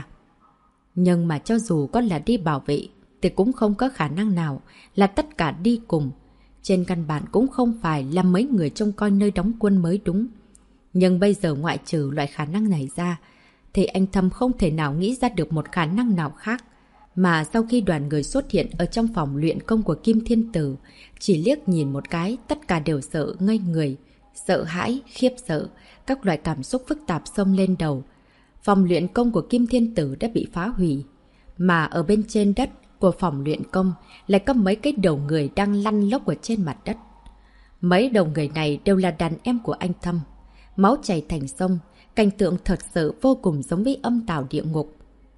Nhưng mà cho dù có là đi bảo vệ, thì cũng không có khả năng nào là tất cả đi cùng. Trên căn bản cũng không phải là mấy người trông coi nơi đóng quân mới đúng. Nhưng bây giờ ngoại trừ loại khả năng này ra, thì anh Thâm không thể nào nghĩ ra được một khả năng nào khác. Mà sau khi đoàn người xuất hiện ở trong phòng luyện công của Kim Thiên Tử, chỉ liếc nhìn một cái, tất cả đều sợ ngây người, sợ hãi, khiếp sợ, các loại cảm xúc phức tạp xông lên đầu. Phòng luyện công của Kim Thiên Tử đã bị phá hủy, mà ở bên trên đất của phòng luyện công lại có mấy cái đầu người đang lăn lóc ở trên mặt đất. Mấy đầu người này đều là đàn em của anh Thâm. Máu chảy thành sông, cảnh tượng thật sự vô cùng giống với âm tào địa ngục.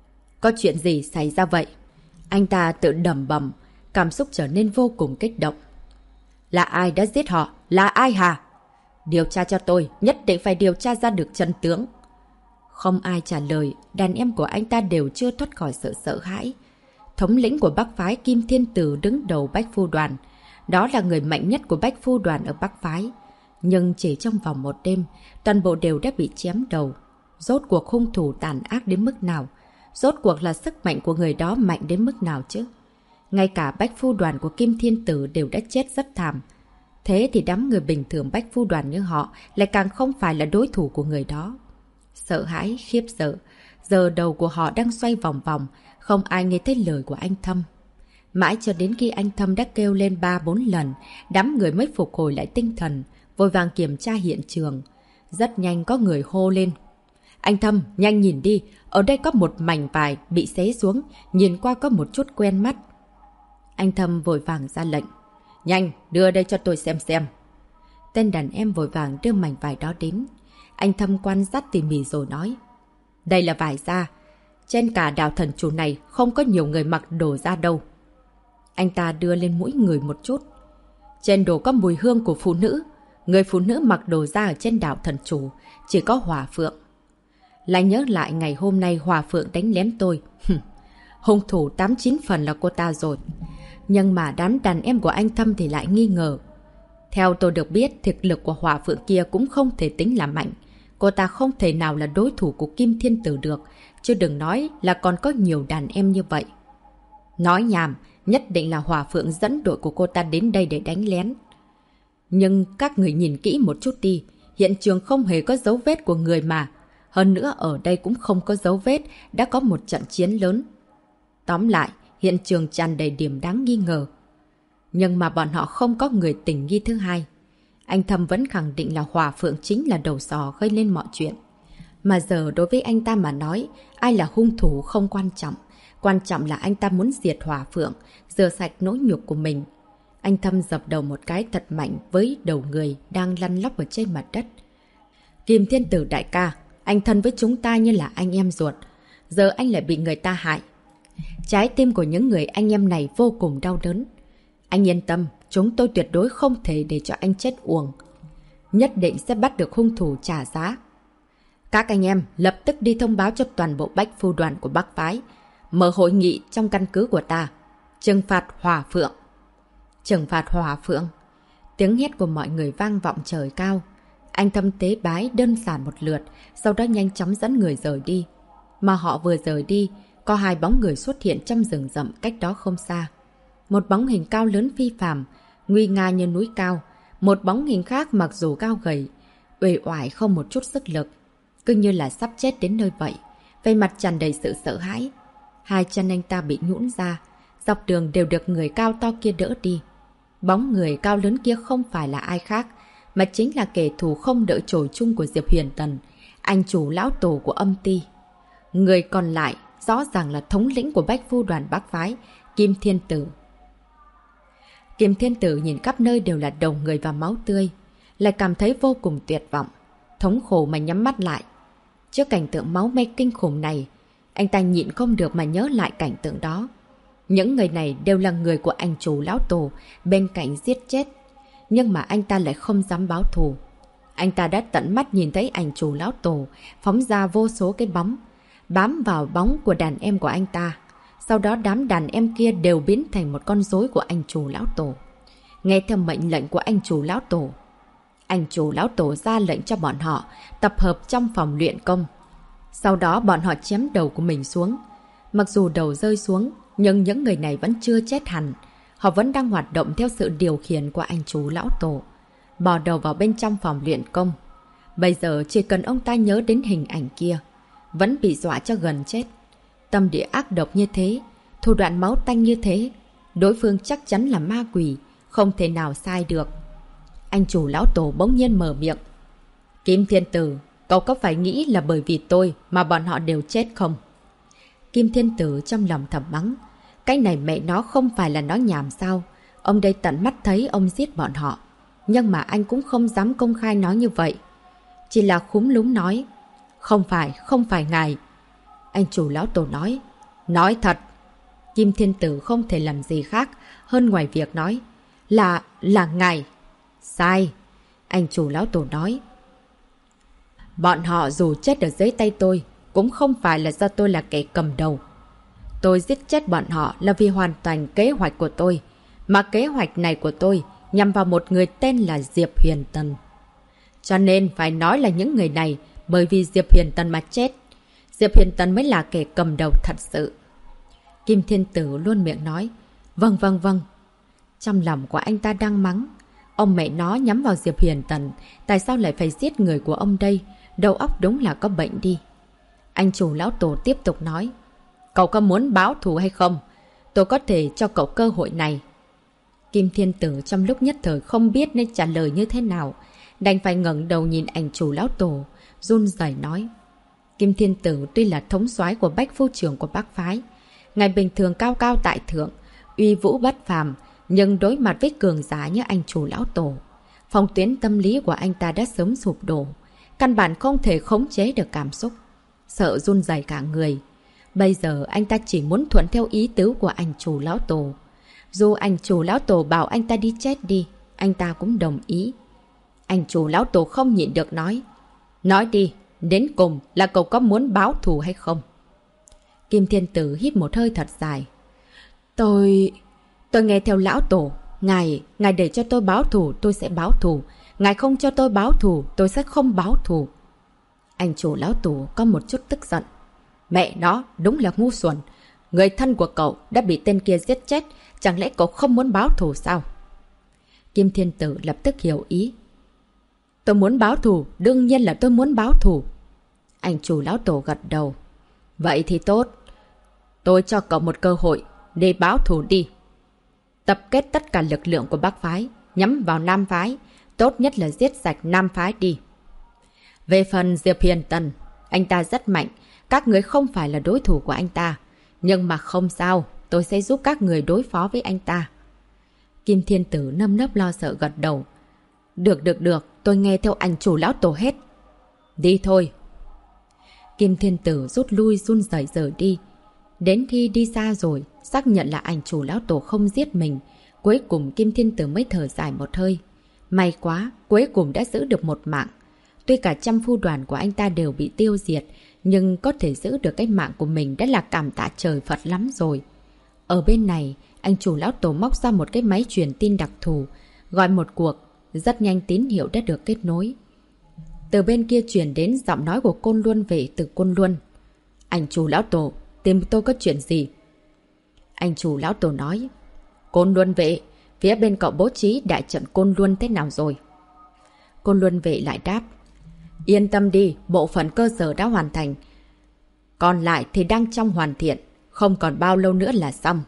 Có chuyện gì xảy ra vậy? Anh ta tự đầm bầm, cảm xúc trở nên vô cùng kích động. Là ai đã giết họ? Là ai hả? Điều tra cho tôi, nhất định phải điều tra ra được chân tướng. Không ai trả lời, đàn em của anh ta đều chưa thoát khỏi sự sợ hãi. Thống lĩnh của Bắc phái Kim Thiên Tử đứng đầu Bách Phu đoàn. Đó là người mạnh nhất của Bách Phu đoàn ở Bắc phái. Nhưng chỉ trong vòng một đêm, toàn bộ đều đã bị chém đầu. Rốt cuộc hung thủ tàn ác đến mức nào? Rốt cuộc là sức mạnh của người đó mạnh đến mức nào chứ? Ngay cả Bách Phu đoàn của Kim Thiên Tử đều đã chết rất thảm. Thế thì đám người bình thường Bách Phu đoàn như họ lại càng không phải là đối thủ của người đó. Sợ hãi, khiếp sợ. Giờ đầu của họ đang xoay vòng vòng, không ai nghe thấy lời của anh Thâm. Mãi cho đến khi anh Thâm đã kêu lên 3-4 lần, đám người mới phục hồi lại tinh thần, vội vàng kiểm tra hiện trường. Rất nhanh có người hô lên. Anh Thâm, nhanh nhìn đi, ở đây có một mảnh vải bị xé xuống, nhìn qua có một chút quen mắt. Anh Thâm vội vàng ra lệnh. Nhanh, đưa đây cho tôi xem. Tên đàn em vội vàng đưa mảnh vải đó đến. Anh Thâm quan sát tỉ mỉ rồi nói. Đây là vải da. Trên cả đảo thần chủ này không có nhiều người mặc đồ da đâu. Anh ta đưa lên mũi người một chút. Trên đồ có mùi hương của phụ nữ. Người phụ nữ mặc đồ da ở trên đảo thần chủ chỉ có Hỏa Phượng. Lại nhớ lại ngày hôm nay Hỏa Phượng đánh lén tôi. Hung thủ 89 phần là cô ta rồi. Nhưng mà đám đàn em của anh Thâm thì lại nghi ngờ. Theo tôi được biết, thực lực của Hỏa Phượng kia cũng không thể tính là mạnh. Cô ta không thể nào là đối thủ của Kim Thiên Tử được, chứ đừng nói là còn có nhiều đàn em như vậy. Nói nhảm, nhất định là Hỏa Phượng dẫn đội của cô ta đến đây để đánh lén. Nhưng các người nhìn kỹ một chút đi, hiện trường không hề có dấu vết của người mà. Hơn nữa ở đây cũng không có dấu vết, đã có một trận chiến lớn. Tóm lại, hiện trường tràn đầy điểm đáng nghi ngờ. Nhưng mà bọn họ không có người tình nghi thứ hai. Anh Thâm vẫn khẳng định là Hỏa Phượng chính là đầu sò gây lên mọi chuyện. Mà giờ đối với anh ta mà nói, ai là hung thủ không quan trọng. Quan trọng là anh ta muốn diệt Hỏa Phượng, rửa sạch nỗi nhục của mình. Anh Thâm dập đầu một cái thật mạnh với đầu người đang lăn lóc ở trên mặt đất. Kim Thiên Tử đại ca, anh thân với chúng ta như là anh em ruột. Giờ anh lại bị người ta hại. Trái tim của những người anh em này vô cùng đau đớn. Anh yên tâm, chúng tôi tuyệt đối không thể để cho anh chết uổng. Nhất định sẽ bắt được hung thủ trả giá. Các anh em lập tức đi thông báo cho toàn bộ Bách Phu đoàn của Bắc phái. Mở hội nghị trong căn cứ của ta. Trừng phạt Hỏa Phượng. Trừng phạt Hỏa Phượng. Tiếng hét của mọi người vang vọng trời cao. Anh Thâm tế bái đơn giản một lượt, sau đó nhanh chóng dẫn người rời đi. Mà họ vừa rời đi, có hai bóng người xuất hiện trong rừng rậm cách đó không xa. Một bóng hình cao lớn phi phàm, nguy nga như núi cao. Một bóng hình khác mặc dù cao gầy, uể oải không một chút sức lực, cứ như là sắp chết đến nơi vậy. Về mặt tràn đầy sự sợ hãi. Hai chân anh ta bị nhũn ra, dọc đường đều được người cao to kia đỡ đi. Bóng người cao lớn kia không phải là ai khác, mà chính là kẻ thù không đỡ chổi chung của Diệp Huyền Tần, anh chủ lão tổ của Âm Ti. Người còn lại rõ ràng là thống lĩnh của Bách Phu đoàn Bắc phái, Kim Thiên Tử. Kim Thiên Tử nhìn khắp nơi đều là đầu người và máu tươi, lại cảm thấy vô cùng tuyệt vọng, thống khổ mà nhắm mắt lại. Trước cảnh tượng máu me kinh khủng này, anh ta nhịn không được mà nhớ lại cảnh tượng đó. Những người này đều là người của anh chủ lão tổ bên cạnh giết chết. Nhưng mà anh ta lại không dám báo thù. Anh ta đã tận mắt nhìn thấy anh chủ lão tổ phóng ra vô số cái bóng, bám vào bóng của đàn em của anh ta. Sau đó đám đàn em kia đều biến thành một con rối của anh chủ lão tổ. Nghe theo mệnh lệnh của anh chủ lão tổ, anh chủ lão tổ ra lệnh cho bọn họ tập hợp trong phòng luyện công. Sau đó bọn họ chém đầu của mình xuống. Mặc dù đầu rơi xuống, nhưng những người này vẫn chưa chết hẳn. Họ vẫn đang hoạt động theo sự điều khiển của anh chủ lão tổ, bò đầu vào bên trong phòng luyện công. Bây giờ chỉ cần ông ta nhớ đến hình ảnh kia, vẫn bị dọa cho gần chết. Tâm địa ác độc như thế, thủ đoạn máu tanh như thế, đối phương chắc chắn là ma quỷ, không thể nào sai được. Anh chủ lão tổ bỗng nhiên mở miệng. Kim Thiên Tử, cậu có phải nghĩ là bởi vì tôi mà bọn họ đều chết không? Kim Thiên Tử trong lòng thầm mắng. Cái này mẹ nó không phải là nói nhảm sao? Ông đây tận mắt thấy ông giết bọn họ. Nhưng mà anh cũng không dám công khai nói như vậy. Chỉ là khúm lúm nói. Không phải ngài. Anh chủ lão tổ nói. Nói thật. Kim Thiên Tử không thể làm gì khác hơn ngoài việc nói. Là ngài. Sai. Anh chủ lão tổ nói. Bọn họ dù chết ở dưới tay tôi, cũng không phải là do tôi là kẻ cầm đầu. Tôi giết chết bọn họ là vì hoàn thành kế hoạch của tôi. Mà kế hoạch này của tôi nhằm vào một người tên là Diệp Huyền Tần. Cho nên phải nói là những người này bởi vì Diệp Huyền Tần mà chết. Diệp Huyền Tần mới là kẻ cầm đầu thật sự. Kim Thiên Tử luôn miệng nói. Vâng. Trong lòng của anh ta đang mắng. Ông mẹ nó nhắm vào Diệp Huyền Tần. Tại sao lại phải giết người của ông đây? Đầu óc đúng là có bệnh đi. Anh chủ lão tổ tiếp tục nói. Cậu có muốn báo thù hay không? Tôi có thể cho cậu cơ hội này. Kim Thiên Tử trong lúc nhất thời không biết nên trả lời như thế nào. Đành phải ngẩng đầu nhìn anh chủ lão tổ, run rẩy nói. Kim Thiên Tử tuy là thống soái của Bách Phu trưởng của Bắc Phái. Ngày bình thường cao cao tại thượng, uy vũ bất phàm, nhưng đối mặt với cường giả như anh chủ lão tổ, phòng tuyến tâm lý của anh ta đã sớm sụp đổ. Căn bản không thể khống chế được cảm xúc, sợ run rẩy cả người. Bây giờ anh ta chỉ muốn thuận theo ý tứ của anh chủ lão tổ. Dù anh chủ lão tổ bảo anh ta đi chết đi, anh ta cũng đồng ý. Anh chủ lão tổ không nhịn được nói. Nói đi, đến cùng là cậu có muốn báo thù hay không? Kim Thiên Tử hít một hơi thật dài. Tôi nghe theo lão tổ. Ngài để cho tôi báo thù, tôi sẽ báo thù. Ngài không cho tôi báo thù, tôi sẽ không báo thù. Anh chủ lão tổ có một chút tức giận. Mẹ nó, đúng là ngu xuẩn. Người thân của cậu đã bị tên kia giết chết. Chẳng lẽ cậu không muốn báo thù sao? Kim Thiên Tử lập tức hiểu ý. Tôi muốn báo thù, đương nhiên là tôi muốn báo thù. Anh chủ lão tổ gật đầu. Vậy thì tốt. Tôi cho cậu một cơ hội để báo thù đi. Tập kết tất cả lực lượng của Bắc Phái, nhắm vào Nam Phái. Tốt nhất là giết sạch Nam Phái đi. Về phần Diệp Huyền Tần, anh ta rất mạnh. Các người không phải là đối thủ của anh ta. Nhưng mà không sao, tôi sẽ giúp các người đối phó với anh ta. Kim Thiên Tử nâm nấp lo sợ gật đầu. Được, tôi nghe theo anh chủ lão tổ hết. Đi thôi. Kim Thiên Tử rút lui run rẩy rời đi. Đến khi đi xa rồi, xác nhận là anh chủ lão tổ không giết mình. Cuối cùng Kim Thiên Tử mới thở dài một hơi. May quá, cuối cùng đã giữ được một mạng. Tuy cả trăm phu đoàn của anh ta đều bị tiêu diệt, nhưng có thể giữ được cái mạng của mình đã là cảm tạ trời Phật lắm rồi. Ở bên này, anh chủ lão tổ móc ra một cái máy truyền tin đặc thù, gọi một cuộc. Rất nhanh tín hiệu đã được kết nối. Từ bên kia truyền đến giọng nói của Côn Luân Vệ từ Côn Luân. Anh chủ lão tổ, tìm tôi có chuyện gì? Anh chủ lão tổ nói. Côn Luân Vệ, phía bên cậu bố trí đại trận Côn Luân thế nào rồi? Côn Luân Vệ lại đáp. Yên tâm đi, bộ phận cơ sở đã hoàn thành. Còn lại thì đang trong hoàn thiện, không còn bao lâu nữa là xong.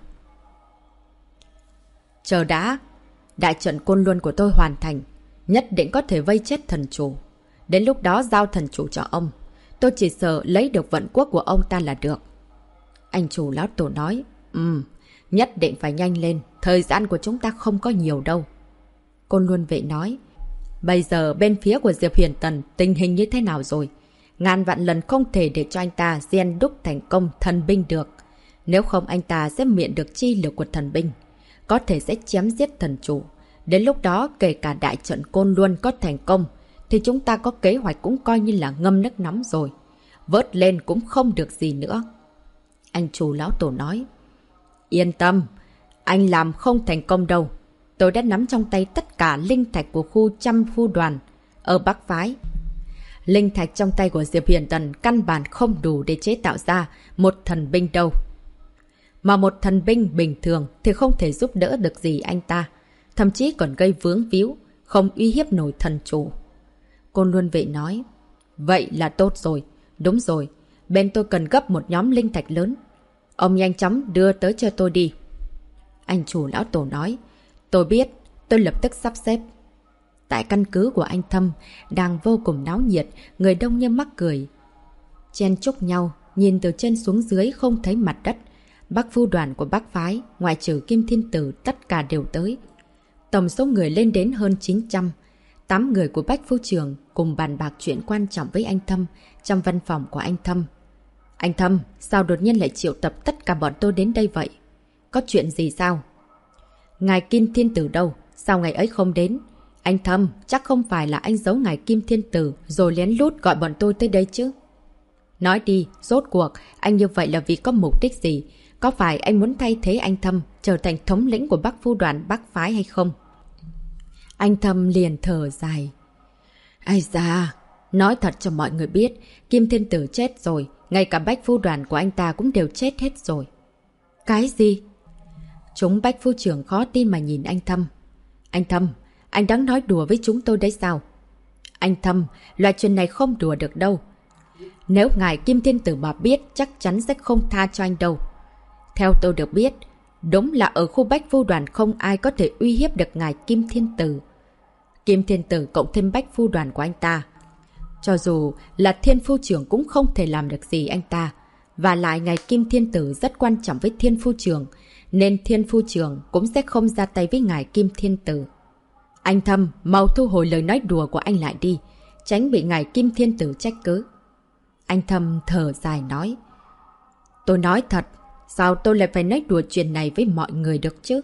Chờ đã, đại trận Côn Luân của tôi hoàn thành, nhất định có thể vây chết thần chủ. Đến lúc đó giao thần chủ cho ông. Tôi chỉ sợ lấy được vận quốc của ông ta là được. Anh chủ lão tổ nói. Nhất định phải nhanh lên, thời gian của chúng ta không có nhiều đâu. Côn Luân Vệ nói. Bây giờ bên phía của Diệp Huyền Tần tình hình như thế nào rồi? Ngàn vạn lần không thể để cho anh ta rèn đúc thành công thần binh được. Nếu không anh ta sẽ miễn được chi lực của thần binh. Có thể sẽ chém giết thần chủ. Đến lúc đó kể cả đại trận Côn Luân có thành công thì chúng ta có kế hoạch cũng coi như là ngâm nước nóng rồi. Vớt lên cũng không được gì nữa. Anh chủ lão tổ nói. Yên tâm, anh làm không thành công đâu. Tôi đã nắm trong tay tất cả linh thạch của khu trăm phu đoàn ở Bắc Phái. Linh thạch trong tay của Diệp Huyền Tần căn bản không đủ để chế tạo ra một thần binh đâu. Mà một thần binh bình thường thì không thể giúp đỡ được gì anh ta. Thậm chí còn gây vướng víu, không uy hiếp nổi thần chủ. Côn Luân Vệ nói. Vậy là tốt rồi. Đúng rồi, bên tôi cần gấp một nhóm linh thạch lớn. Ông nhanh chóng đưa tới cho tôi đi. Anh chủ lão tổ nói. Tôi biết, tôi lập tức sắp xếp. Tại căn cứ của anh Thâm đang vô cùng náo nhiệt, người đông như mắc cười. Chen chúc nhau, nhìn từ trên xuống dưới không thấy mặt đất. Bắc phu đoàn của Bắc Phái, ngoại trừ Kim Thiên Tử tất cả đều tới. Tổng số người lên đến hơn 900. 8 người của Bách Phu Trường cùng bàn bạc chuyện quan trọng với anh Thâm trong văn phòng của anh Thâm. Anh Thâm, sao đột nhiên lại triệu tập tất cả bọn tôi đến đây vậy? Có chuyện gì sao? Ngài Kim Thiên Tử đâu? Sao ngày ấy không đến? Anh Thâm, chắc không phải là anh giấu ngài Kim Thiên Tử rồi lén lút gọi bọn tôi tới đây chứ? Nói đi, rốt cuộc, anh như vậy là vì có mục đích gì? Có phải anh muốn thay thế anh Thâm trở thành thống lĩnh của Bắc Phu đoàn Bắc Phái hay không? Anh Thâm liền thở dài. Ai da, nói thật cho mọi người biết, Kim Thiên Tử chết rồi, ngay cả Bách Phu đoàn của anh ta cũng đều chết hết rồi. Cái gì? Chúng Bách Phu trưởng khó tin mà nhìn anh Thâm. Anh Thâm, anh đang nói đùa với chúng tôi đấy sao? Anh Thâm, loại chuyện này không đùa được đâu. Nếu ngài Kim Thiên Tử mà biết chắc chắn sẽ không tha cho anh đâu. Theo tôi được biết, đúng là ở khu Bách Phu đoàn không ai có thể uy hiếp được ngài Kim Thiên Tử. Kim Thiên Tử cộng thêm Bách Phu đoàn của anh ta. Cho dù là Thiên Phu trưởng cũng không thể làm được gì anh ta. Và lại ngài Kim Thiên Tử rất quan trọng với Thiên Phu trưởng, nên Thiên Phu trưởng cũng sẽ không ra tay với ngài Kim Thiên Tử. Anh Thâm, mau thu hồi lời nói đùa của anh lại đi, tránh bị ngài Kim Thiên Tử trách cứ. Anh Thâm thở dài nói. Tôi nói thật, sao tôi lại phải nói đùa chuyện này với mọi người được chứ?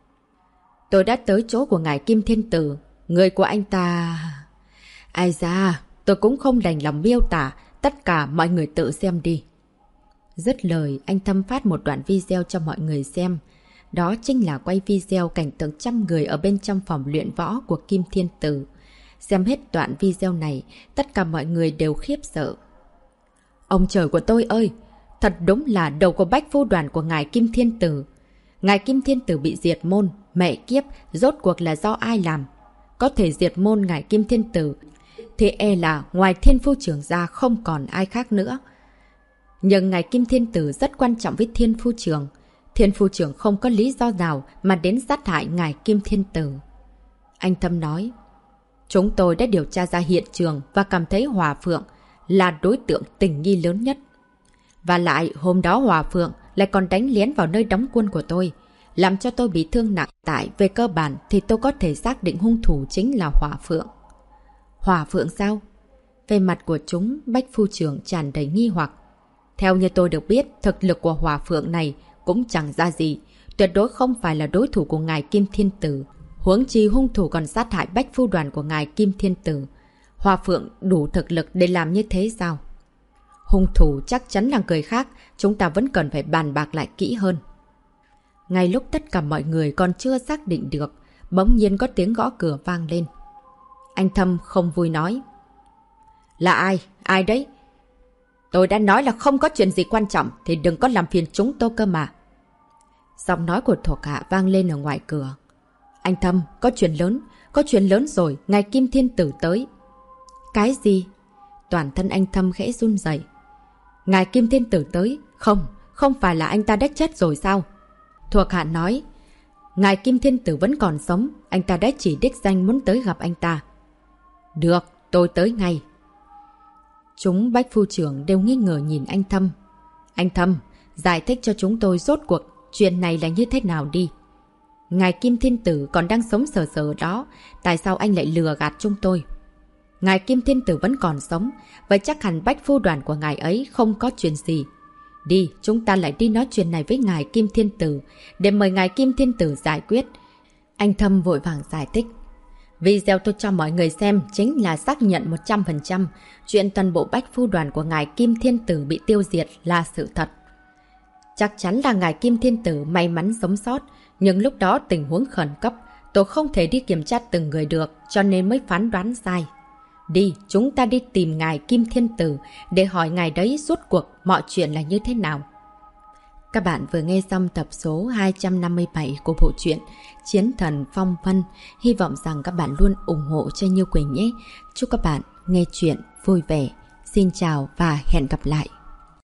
Tôi đã tới chỗ của ngài Kim Thiên Tử, người của anh ta... Ai da, tôi cũng không đành lòng miêu tả, tất cả mọi người tự xem đi. Dứt lời, anh Thâm phát một đoạn video cho mọi người xem. Đó chính là quay video cảnh tượng trăm người ở bên trong phòng luyện võ của Kim Thiên Tử. Xem hết đoạn video này, tất cả mọi người đều khiếp sợ. Ông trời của tôi ơi! Thật đúng là đầu của Bách Phu đoàn của ngài Kim Thiên Tử. Ngài Kim Thiên Tử bị diệt môn, mẹ kiếp, rốt cuộc là do ai làm? Có thể diệt môn ngài Kim Thiên Tử, thì e là ngoài Thiên Phu trưởng ra không còn ai khác nữa. Nhưng ngài Kim Thiên Tử rất quan trọng với Thiên Phu trưởng. Thiên Phu trưởng không có lý do nào mà đến sát hại ngài Kim Thiên Tử. Anh Thâm nói, chúng tôi đã điều tra ra hiện trường và cảm thấy Hòa Phượng là đối tượng tình nghi lớn nhất. Và lại hôm đó Hòa Phượng lại còn đánh lén vào nơi đóng quân của tôi, làm cho tôi bị thương nặng. Tại về cơ bản thì tôi có thể xác định hung thủ chính là Hòa Phượng. Hòa Phượng sao? Về mặt của chúng, Bách Phu trưởng tràn đầy nghi hoặc. Theo như tôi được biết, thực lực của Hòa Phượng này cũng chẳng ra gì, tuyệt đối không phải là đối thủ của ngài Kim Thiên Tử. Huống chi hung thủ còn sát hại Bách Phu đoàn của ngài Kim Thiên Tử. Hòa Phượng đủ thực lực để làm như thế sao? Hung thủ chắc chắn là người khác, chúng ta vẫn cần phải bàn bạc lại kỹ hơn. Ngay lúc tất cả mọi người còn chưa xác định được, bỗng nhiên có tiếng gõ cửa vang lên. Anh Thâm không vui nói. Là ai? Ai đấy? Tôi đã nói là không có chuyện gì quan trọng thì đừng có làm phiền chúng tôi cơ mà. Giọng nói của thuộc hạ vang lên ở ngoài cửa. Anh Thâm, có chuyện lớn rồi, ngài Kim Thiên Tử tới. Cái gì? Toàn thân anh Thâm khẽ run rẩy. Ngài Kim Thiên Tử tới? Không phải là anh ta đã chết rồi sao? Thuộc hạ nói, ngài Kim Thiên Tử vẫn còn sống, anh ta đã chỉ đích danh muốn tới gặp anh ta. Được, tôi tới ngay. Chúng Bách Phu trưởng đều nghi ngờ nhìn anh Thâm. Anh Thâm, giải thích cho chúng tôi rốt cuộc chuyện này là như thế nào đi. Ngài Kim Thiên Tử còn đang sống sờ sờ đó, tại sao anh lại lừa gạt chúng tôi? Ngài Kim Thiên Tử vẫn còn sống, vậy chắc hẳn bách phu đoàn của ngài ấy không có chuyện gì. Đi, chúng ta lại đi nói chuyện này với ngài Kim Thiên Tử, để mời ngài Kim Thiên Tử giải quyết. Anh Thâm vội vàng giải thích. Video tôi cho mọi người xem chính là xác nhận 100% chuyện toàn bộ bách phu đoàn của ngài Kim Thiên Tử bị tiêu diệt là sự thật. Chắc chắn là ngài Kim Thiên Tử may mắn sống sót, nhưng lúc đó tình huống khẩn cấp, tôi không thể đi kiểm tra từng người được, cho nên mới phán đoán sai. Đi, chúng ta đi tìm ngài Kim Thiên Tử để hỏi ngài đấy rốt cuộc mọi chuyện là như thế nào. Các bạn vừa nghe xong tập số 257 của bộ truyện Chiến Thần Phong Vân. Hy vọng rằng các bạn luôn ủng hộ cho Như Quỳnh nhé. Chúc các bạn nghe chuyện vui vẻ. Xin chào và hẹn gặp lại.